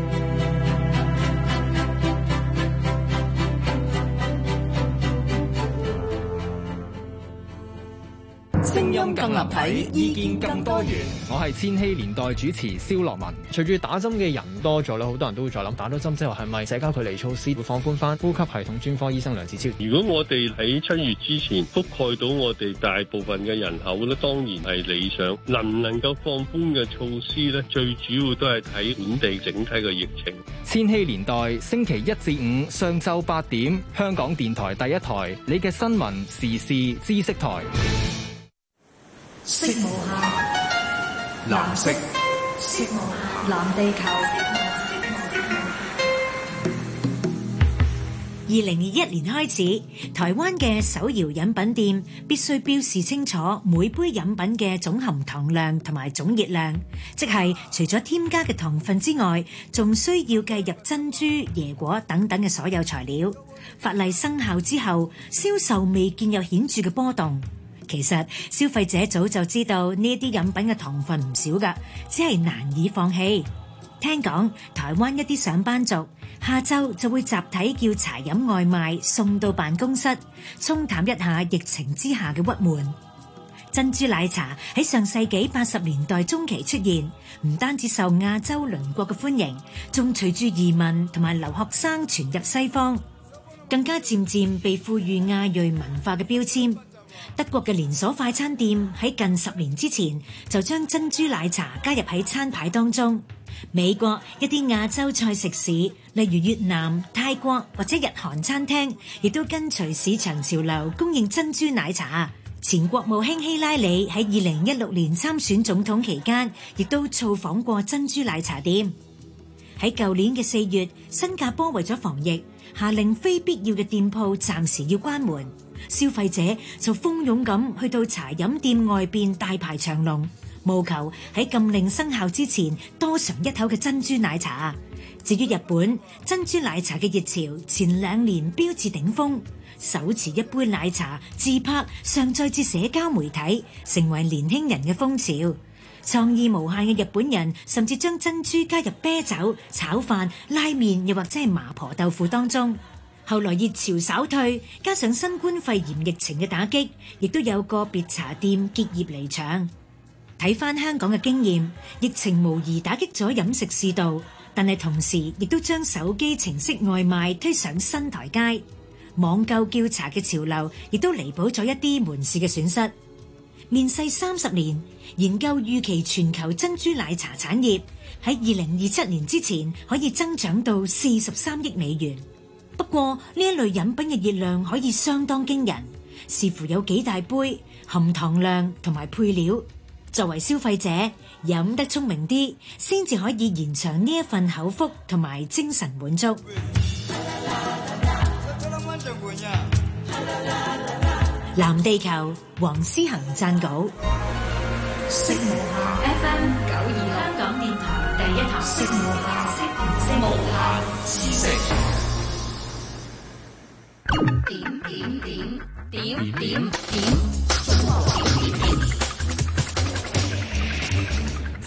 [SPEAKER 12] 聲音更立體，意見更多元。
[SPEAKER 13] 我係千禧年代主持蕭樂文。隨住打針嘅人多咗咧，好多人都會再諗打咗針之後係咪社交距離措施會放寬翻？呼吸系統專科醫生梁子超，
[SPEAKER 15] 如果我哋喺7月之前覆蓋到我哋大部分嘅人口咧，當然係理想。能唔能夠放寬嘅措施咧，最主要都係睇本地整體嘅疫情。
[SPEAKER 13] 千禧年代星期1至5上晝8點，香港電台第一台，你嘅新聞時事知識台。
[SPEAKER 16] 色無限，藍色，色無限，藍地球。
[SPEAKER 17] 2021年開始，台灣嘅手搖飲品店必須標示清楚每杯飲品嘅總含糖量同埋總熱量，即係除咗添加嘅糖分之外，仲需要計入珍珠、椰果等等嘅所有材料。法例生效之後，銷售未見有顯著嘅波動。其實消費者早就知道呢啲飲品嘅糖分唔少㗎，只係難以放棄。聽講台灣一啲上班族下晝就會集體叫茶飲外賣送到辦公室，沖淡一下疫情之下嘅鬱悶。珍珠奶茶喺上世紀80年代中期出現，唔單止受亞洲鄰國嘅歡迎，仲隨住移民同埋留學生傳入西方，更加漸漸被賦予亞裔文化嘅標籤。德國嘅連鎖快餐店喺近10年之前就將珍珠奶茶加入喺餐牌當中。美國一啲亞洲菜食肆，例如越南、泰國或者日韓餐廳，亦都跟隨市場潮流供應珍珠奶茶。前國務卿希拉里喺2016年參選總統期間，亦都造訪過珍珠奶茶店。喺舊年嘅4月，新加坡為咗防疫，下令非必要嘅店鋪暫時要關門。消費者就蜂擁咁去到茶飲店外邊大排長龍，務求喺禁令生效之前多嘗一口嘅珍珠奶茶。至於日本，珍珠奶茶嘅熱潮前2年飆至頂峰，手持一杯奶茶自拍上載至社交媒體，成為年輕人嘅風潮。創意無限嘅日本人甚至將珍珠加入啤酒、炒飯、拉麵又或者係麻婆豆腐當中。後來熱潮稍退，加上新冠肺炎疫情嘅打擊，亦都有個別茶店結業離場。睇返香港嘅經驗，疫情無疑打擊咗飲食市道，但係同時亦都將手機程式外賣推上新台階。網購叫茶嘅潮流，亦都彌補咗一啲門市嘅損失。面世30年，研究預期全球珍珠奶茶產業喺2027年之前可以增長到43億美元。不過呢一類飲品嘅熱量可以相當驚人，視乎有幾大杯、含糖量同埋配料。作為消費者，飲得聰明啲，先至可以延長呢一份口福同埋精神滿足。藍地球，黃思恒撰稿。
[SPEAKER 16] FM 92香港電台第一台。色無限知識。點，中國點點點。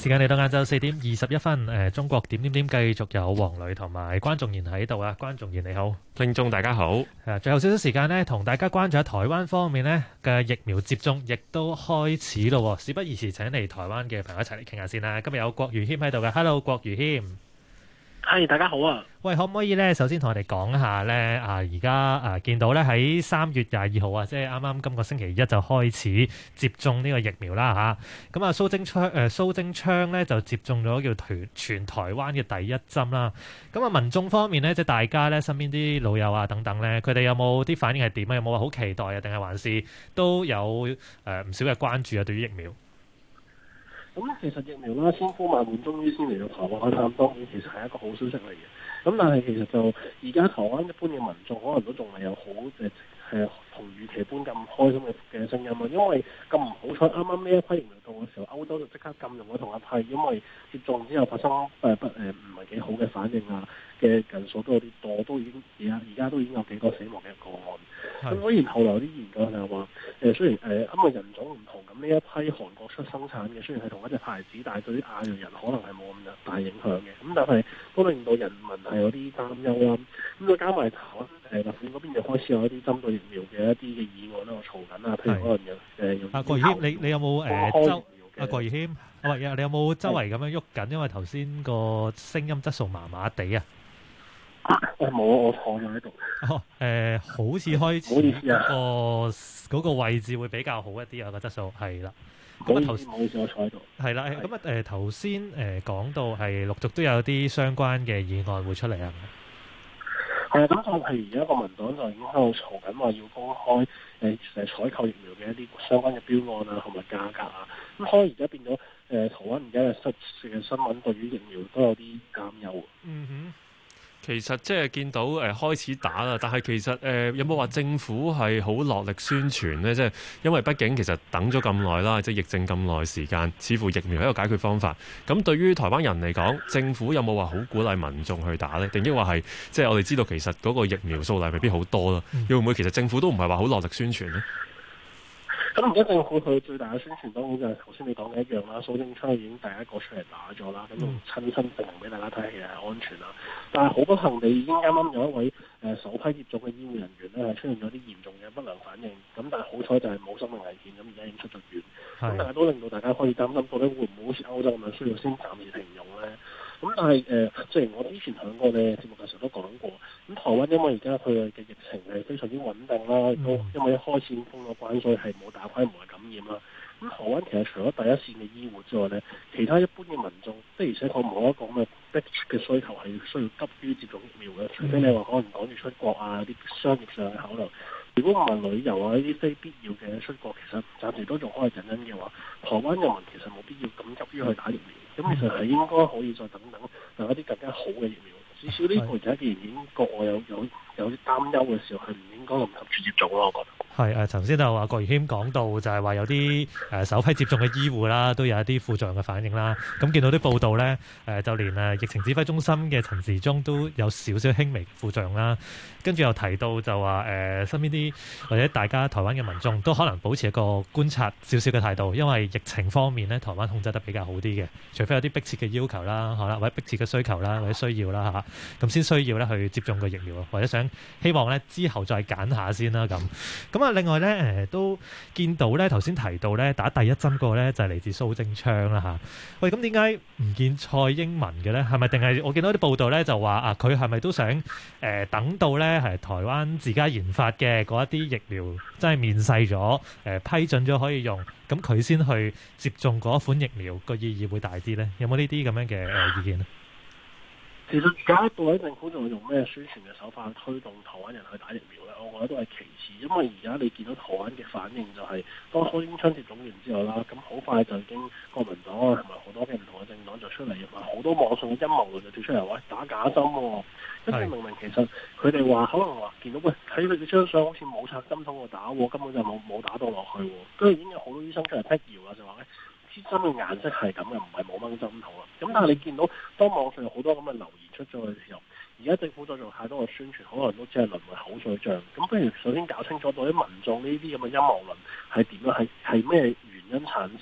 [SPEAKER 14] 時間嚟到晏晝4:21，中國點點點繼續有黃磊同埋關仲然喺度啊，關仲然你好，
[SPEAKER 11] 聽眾大家好。
[SPEAKER 14] 最後少少時間呢，同大家關注喺台灣方面呢嘅疫苗接種亦都開始咯，事不宜遲，請嚟台灣嘅朋友一齊嚟傾下先啦。今日有郭豫謙喺度嘅 ，Hello 郭豫謙。
[SPEAKER 1] 係，大家好啊！
[SPEAKER 14] 喂，可唔可以咧？首先同我哋講下咧，而家見到咧喺3月22號啊，即係啱啱今個星期一就開始接種呢個疫苗啦嚇。咁啊，蘇貞昌咧就接種咗叫全台灣嘅第一針啦。咁啊，民眾方面咧，即係大家咧身邊啲老友啊等等咧，佢哋有冇啲反應係點啊？有冇話好期待啊？定係還是都有唔少嘅關注啊？對於疫苗？
[SPEAKER 1] 咁其實疫苗啦，千呼萬喚終於先嚟到台灣，咁當然其實係一個好消息嚟嘅。咁但係其實就而家台灣一般嘅民眾可能都仲係有好同預期般咁開心嘅聲音啊，因為咁唔好彩，啱啱呢一批疫苗到嘅時候，歐洲就即刻禁用咗同一批，因為接種之後發生唔係幾好嘅反應啊，嘅人數都有啲多，都已經而家都已經有幾個死亡嘅個案。咁所以後來有啲研究就係話，雖然因為人種唔同，咁呢一批韓國出生產嘅，雖然係同一隻牌子，但係對於亞裔人可能係冇咁大影響嘅。咁但係都令到人民係有啲擔憂啦。咁再加埋台灣立法院嗰邊又開始有一啲針對疫苗嘅一啲嘅議案喺度嘈緊啊，譬如可能有
[SPEAKER 14] 郭豫謙，你有冇郭豫謙？你有冇周圍咁樣喐緊？因為頭先個聲音質素麻麻地啊。
[SPEAKER 1] 冇，我坐咗喺度。
[SPEAKER 14] 好似開始
[SPEAKER 1] 唔好意思啊，
[SPEAKER 14] 嗰個位置會比較好一啲啊，個質素係啦。
[SPEAKER 1] 唔好意思，我坐喺度。
[SPEAKER 14] 係啦，咁啊頭先講到係陸續都有啲相關嘅議案會出嚟係咪？
[SPEAKER 1] 係啊，咁就譬如而家個民黨就已經喺度嘈緊話要公開採購疫苗嘅一啲相關嘅標案啊，同埋價格啊。咁所以而家變咗台灣而家嘅新聞對於疫苗都有啲擔憂。
[SPEAKER 14] 嗯哼。
[SPEAKER 11] 其實即係見到開始打啦，但係其實有冇話政府係好落力宣傳呢？即係因為畢竟其實等咗咁耐啦，即係疫症咁耐時間，似乎疫苗係一個解決方法。咁對於台灣人嚟講，政府有冇話好鼓勵民眾去打呢？定抑或係即係我哋知道其實嗰個疫苗數量未必好多啦？會唔會其實政府都唔係話好落力宣傳呢？
[SPEAKER 1] 咁而家政府佢最大嘅宣傳當然就係頭先你講嘅一樣啦，蘇貞昌已經第一個出嚟打咗啦，咁用親身證明俾大家睇其實係安全啦。但係好不幸地已經啱啱有一位首批接種嘅醫護人員咧係出現咗啲嚴重嘅不良反應，咁但係好彩就係冇生命危險，咁而家已經出咗院。咁但係都令到大家可以擔心到底會唔會好似歐洲咁樣需要先暫時停用咧？咁但係正如我之前響過嘅節目嘅時候都講過，咁台灣因為而家佢嘅疫情係非常之穩定啦，都因為一開始封咗關，所以係冇大規模嘅感染啦。咁台灣其實除咗第一線嘅醫護之外咧，其他一般嘅民眾，的而且確冇一個咁嘅迫切嘅需求係需要急於接種疫苗嘅，除非你話可能趕住出國啊，有啲商業上嘅考慮。如果唔係旅遊啊呢啲非必要嘅出國，其實暫時都仲可以忍忍嘅話，台灣人民其實冇必要咁急於去打疫苗。咁其實係應該可以再等等，有一啲更加好嘅疫苗。至少呢個而家既然已經國外有啲擔憂嘅時候，係唔應該咁急住接種咯，我覺得。
[SPEAKER 14] 係頭先就話郭豫謙講到就係話有啲首批接種嘅醫護啦，都有一啲副作用嘅反應啦。咁見到啲報道咧，就連疫情指揮中心嘅陳時中都有少少輕微副作用啦。跟住又提到就話身邊啲或者大家台灣嘅民眾都可能保持一個觀察少少嘅態度，因為疫情方面咧，台灣控制得比較好啲嘅。除非有啲迫切嘅要求啦，或者迫切嘅需求啦，或者需要啦咁先需要咧去接種個疫苗，或者希望咧之後再揀下先啦咁。另外咧都見到咧頭先提到咧打第一針個咧就係嚟自蘇貞昌啦喂，咁點解唔見蔡英文嘅咧？係咪定係我見到啲報道咧就話佢係咪都想等到咧係台灣自家研發嘅嗰一啲疫苗真係面世咗批准咗可以用，咁佢先去接種嗰一款疫苗，個意義會大啲咧？有冇呢啲咁樣嘅意見咧？
[SPEAKER 1] 其實而家到底政府仲會用咩宣傳嘅手法去推動台灣人去打疫苗咧？我覺得都係其次，因為而家你見到台灣嘅反應就係、當蘇貞昌接種完之後啦，咁好快就已經國民黨啊同埋好多嘅唔同嘅政黨就出嚟，好多網上嘅陰謀論就跳出嚟話打假針喎。跟住明明其實佢哋話可能話見到睇佢哋張相好似冇插針筒個打喎，根本就冇打到落去喎。跟住已經有好多醫生出嚟辟謠啦，就話支針嘅顏色係咁嘅，唔係冇掹針筒啊。咁但係你見到當網上有好多咁嘅留言出咗嘅時候，而家政府再做太多嘅宣傳，可能都只係淪為口水仗。咁不如首先搞清楚到啲民眾呢啲咁嘅陰謀論係點樣，係咩原因產生嘅？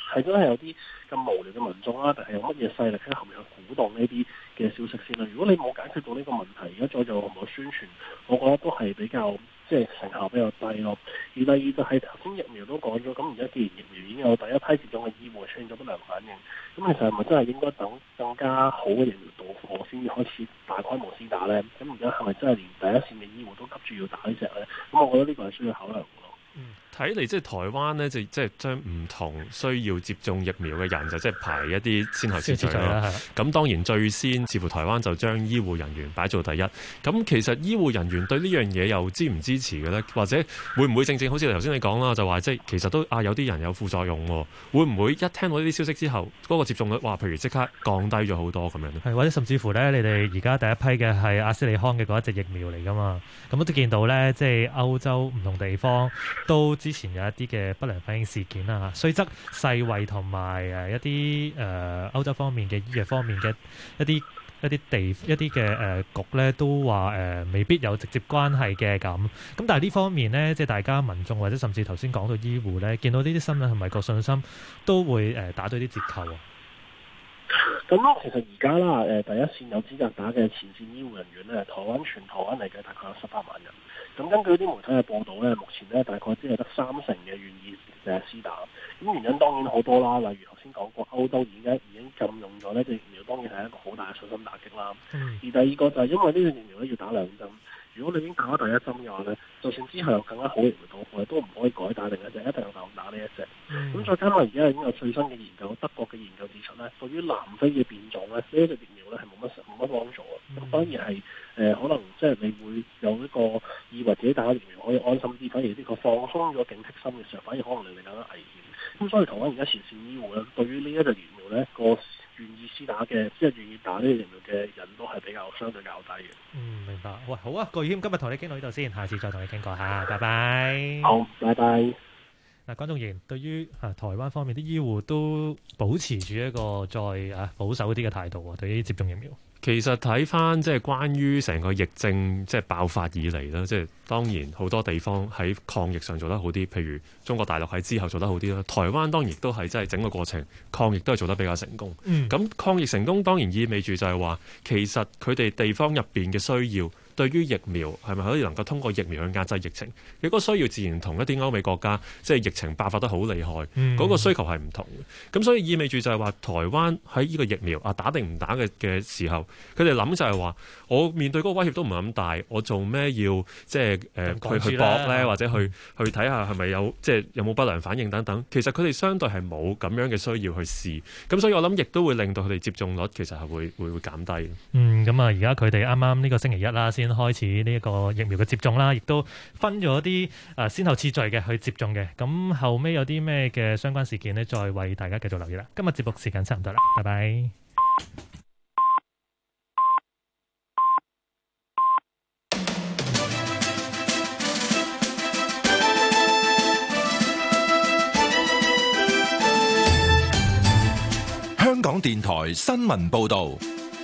[SPEAKER 1] 係真係有啲咁無聊嘅民眾啦，定係有乜嘢勢力喺後面去鼓動呢啲嘅消息先啦？如果你冇解決到呢個問題，而家再做任何宣傳，我覺得都係比較即係成效比較低咯。而第二就係頭先疫苗都講咗，咁而家既然疫苗已經有第一批接種嘅醫護出現咗不良反應，咁其實係咪真係應該等更加好嘅疫苗到貨先至開始大規模施打咧？咁而家係咪真係連第一線嘅醫護都急住要打呢隻咧？咁我覺得呢個係需要考量嘅咯。
[SPEAKER 11] 睇嚟即係台灣呢，即係將唔同需要接種疫苗嘅人就即係排一啲先後次序啦。咁當然最先似乎台灣就將醫護人員擺做第一。咁其實醫護人員對呢樣嘢又支唔支持嘅呢？或者會唔會正正好似頭先你講啦，就話即係其實都有啲人有副作用喎？會唔會一聽到呢啲消息之後，嗰個接種率譬如即刻降低咗好多咁樣呢？
[SPEAKER 14] 或者甚至乎呢，你哋而家第一批嘅係阿斯利康嘅嗰一隻疫苗嚟㗎嘛？咁都見到呢，即係歐洲唔同地方都之前有一啲嘅不良反應事件啦嚇，雖則世衛同埋一啲歐洲方面嘅醫藥方面嘅一啲嘅局咧都話未必有直接關係嘅咁，但係呢方面呢，即係大家民眾或者甚至頭先講到醫護咧，見到呢啲新聞係咪個信心都會打到啲折扣啊？
[SPEAKER 1] 咁其實而家啦，第一線有資格打嘅前線醫護人員咧，全台灣嚟嘅大概有18萬人。咁根據啲媒體嘅報道咧，目前咧大概只係得30%嘅願意施打。咁原因當然好多啦，例如頭先講過歐洲已經禁用咗呢隻疫苗，當然係一個好大嘅信心打擊啦。而第二個就係因為呢隻疫苗咧要打2針，如果你已經打咗第一針嘅話咧，就算之後有更加好嘅疫苗到貨，都唔可以改打另一隻，一定要打呢一隻。咁再加埋而家已經有最新嘅研究，德國嘅研究指出咧，對於南非嘅變種咧，呢一隻疫苗咧係冇乜幫助嘅。咁反而係可能即係你會有一個以為自己打咗疫苗可以安心啲，反而呢個放鬆咗警惕心嘅時候，反而可能令你更加危險。咁所以台灣而家前線醫護咧，對於呢一隻疫苗咧，個願意施打嘅，即係願意打呢隻疫苗嘅人都係比較相對較低嘅。
[SPEAKER 14] 明白。喂，好啊，郭宇謙，今日同你傾到呢度先，下次再同你傾過下，拜拜。
[SPEAKER 1] 好，拜拜。
[SPEAKER 14] 嗱，關仲然對於台灣方面啲醫護都保持住一個再保守啲嘅態度啊，對於接種疫苗。
[SPEAKER 11] 其實睇翻即係關於成個疫症即係爆發以嚟啦，即係當然好多地方喺抗疫上做得好啲，譬如中國大陸喺之後做得好啲啦。台灣當然都係即係整個過程抗疫都係做得比較成功。咁抗疫成功當然意味住就係話，其實佢哋地方入邊嘅需要，對於疫苗係咪可以能夠通過疫苗去壓制疫情？嗰個需要自然同一啲歐美國家即係疫情爆發得好厲害，嗰個需求係唔同嘅。咁所以意味住就係話，台灣喺呢個疫苗打定唔打嘅時候，佢哋諗就係話，我面對嗰個威脅都唔係咁大，我做咩要即係去搏咧，或者去睇下係咪有即係有冇不良反應等等。其實佢哋相對係冇咁樣嘅需要去試。咁所以我諗亦都會令到佢哋接種率其實係會減低。咁啊，而家佢哋啱啱呢個星期一啦，先開始呢一個疫苗嘅接種啦，亦都分咗啲先後次序嘅去接種嘅。咁後尾有啲咩嘅相關事件呢？再為大家繼續留意啦。今日節目時間差唔多啦，拜拜。
[SPEAKER 3] 香港電台新聞報導。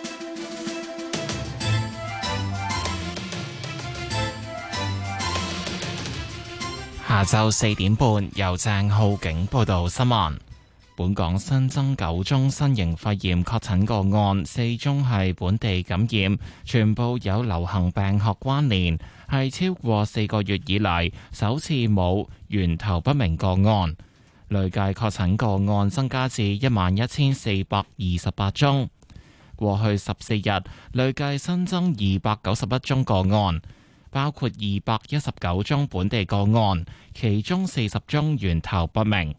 [SPEAKER 2] 下晝4點半，由鄭浩景報道新聞。本港新增9宗新型肺炎確診個案，4宗係本地感染，全部有流行病學關聯，係超過4個月以嚟首次冇源頭不明個案。累計確診個案增加至11,428宗。過去14日累計新增291宗個案，包括219宗本地個案，其中40宗源頭不明。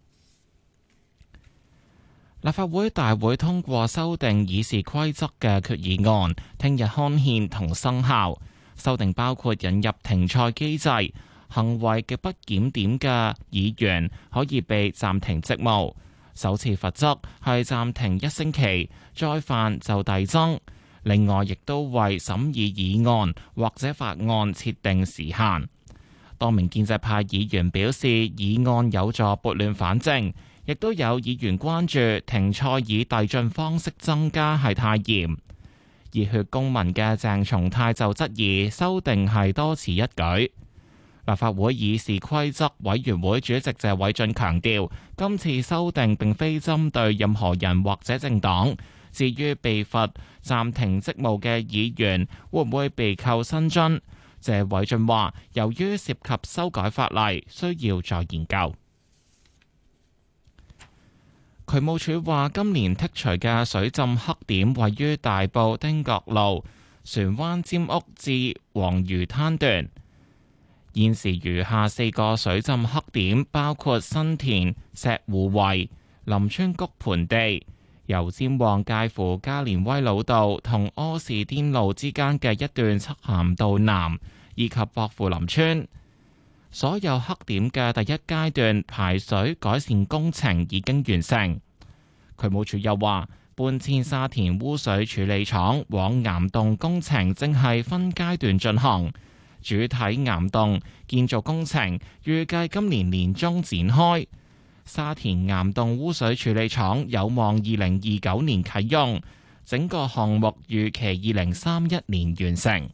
[SPEAKER 2] 立法會大會通過修訂議事規則嘅決議案，聽日刊憲同生效。修訂包括引入停賽機制，行為極不檢點嘅議員可以被暫停職務，首次罰則係暫停1星期，再犯就遞增。另外，亦都為審議議案或者法案設定時限。多名建制派議員表示，議案有助撥亂反正，亦都有議員關注停賽以遞進方式增加係太嚴。熱血公民嘅鄭松泰就質疑修訂係多此一舉。 立法會議事規則委員會主席謝偉俊強調，今次修訂並非針對任何人或者政黨。至於被罰暫停職務嘅議員會唔會被扣薪津？謝偉俊話，由於涉及修改法例，需要再研究。渠務署話，今年剔除嘅水浸黑點位於大埔汀角路船灣尖屋至黃魚灘段。現時餘下4個水浸黑點，包括新田石湖圍、林村谷盆地、油尖旺介乎加連威老道同柯士甸路之間嘅一段漆咸道南，以及薄扶林村。所有黑點嘅第一階段排水改善工程已經完成。渠務署又話，搬遷沙田污水處理廠往岩洞工程正係分階段進行。主體岩洞建造工程預計今年年中展開，沙田岩洞污水處理廠有望2029年啟用，整個項目預期2031年完成。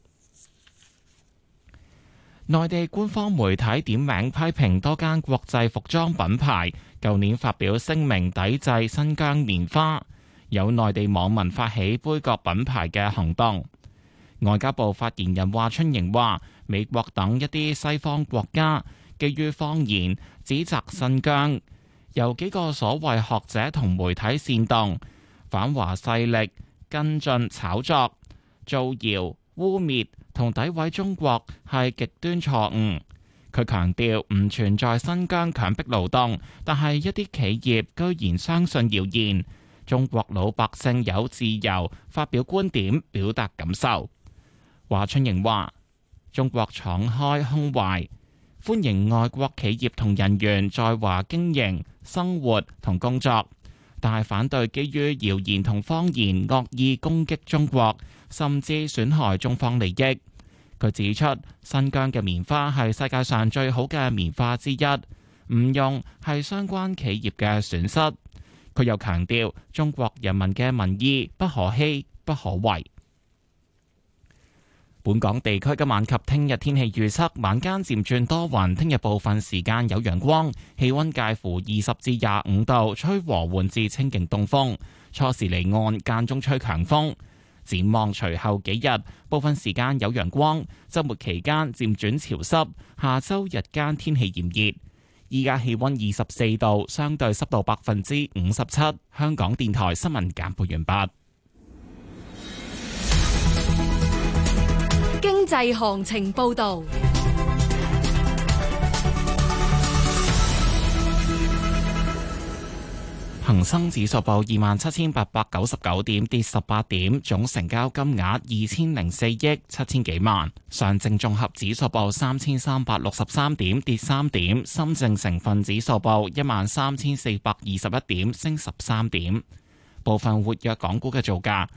[SPEAKER 2] 內地官方媒體點名批評多間國際服裝品牌舊年發表聲明抵制新疆棉花，有內地網民發起杯葛品牌嘅行動。外交部發言人華春瑩話，美國等一啲西方國家基於謊言指責新疆，由幾個所謂學者同媒體煽動反華勢力跟進炒作、造謠、污蔑同詆毀中國係極端錯誤。佢強調唔存在新疆強迫勞動，但係一啲企業居然相信謠言。中國老百姓有自由發表觀點、表達感受。華春瑩話：中國敞開胸懷，歡迎外國企業同人員在華經營、生活同工作，但係反對基於謠言同謊言惡意攻擊中國，甚至損害中方利益。佢指出，新疆嘅棉花係世界上最好嘅棉花之一，唔用係相關企業嘅損失。佢又強調，中國人民嘅民意不可欺、不可違。本港地區今晚及聽日天氣預測：晚間漸轉多雲，聽日部分時間有陽光，氣溫介乎20至25度，吹和緩至清勁東風。初時離岸，間中吹強風。展望隨後幾日，部分時間有陽光，週末期間漸轉潮濕。下週日間天氣炎熱。依家氣溫24度，相對濕度57%。香港電台新聞簡報完畢。
[SPEAKER 8] 經濟行情報道。
[SPEAKER 2] 恒生指數報27,899點，跌18點，總成交金額2004億7千幾萬。上證綜合指數報3,363點，跌3點。深證成分指數報13,421點，升13點。部分活躍港股嘅造價：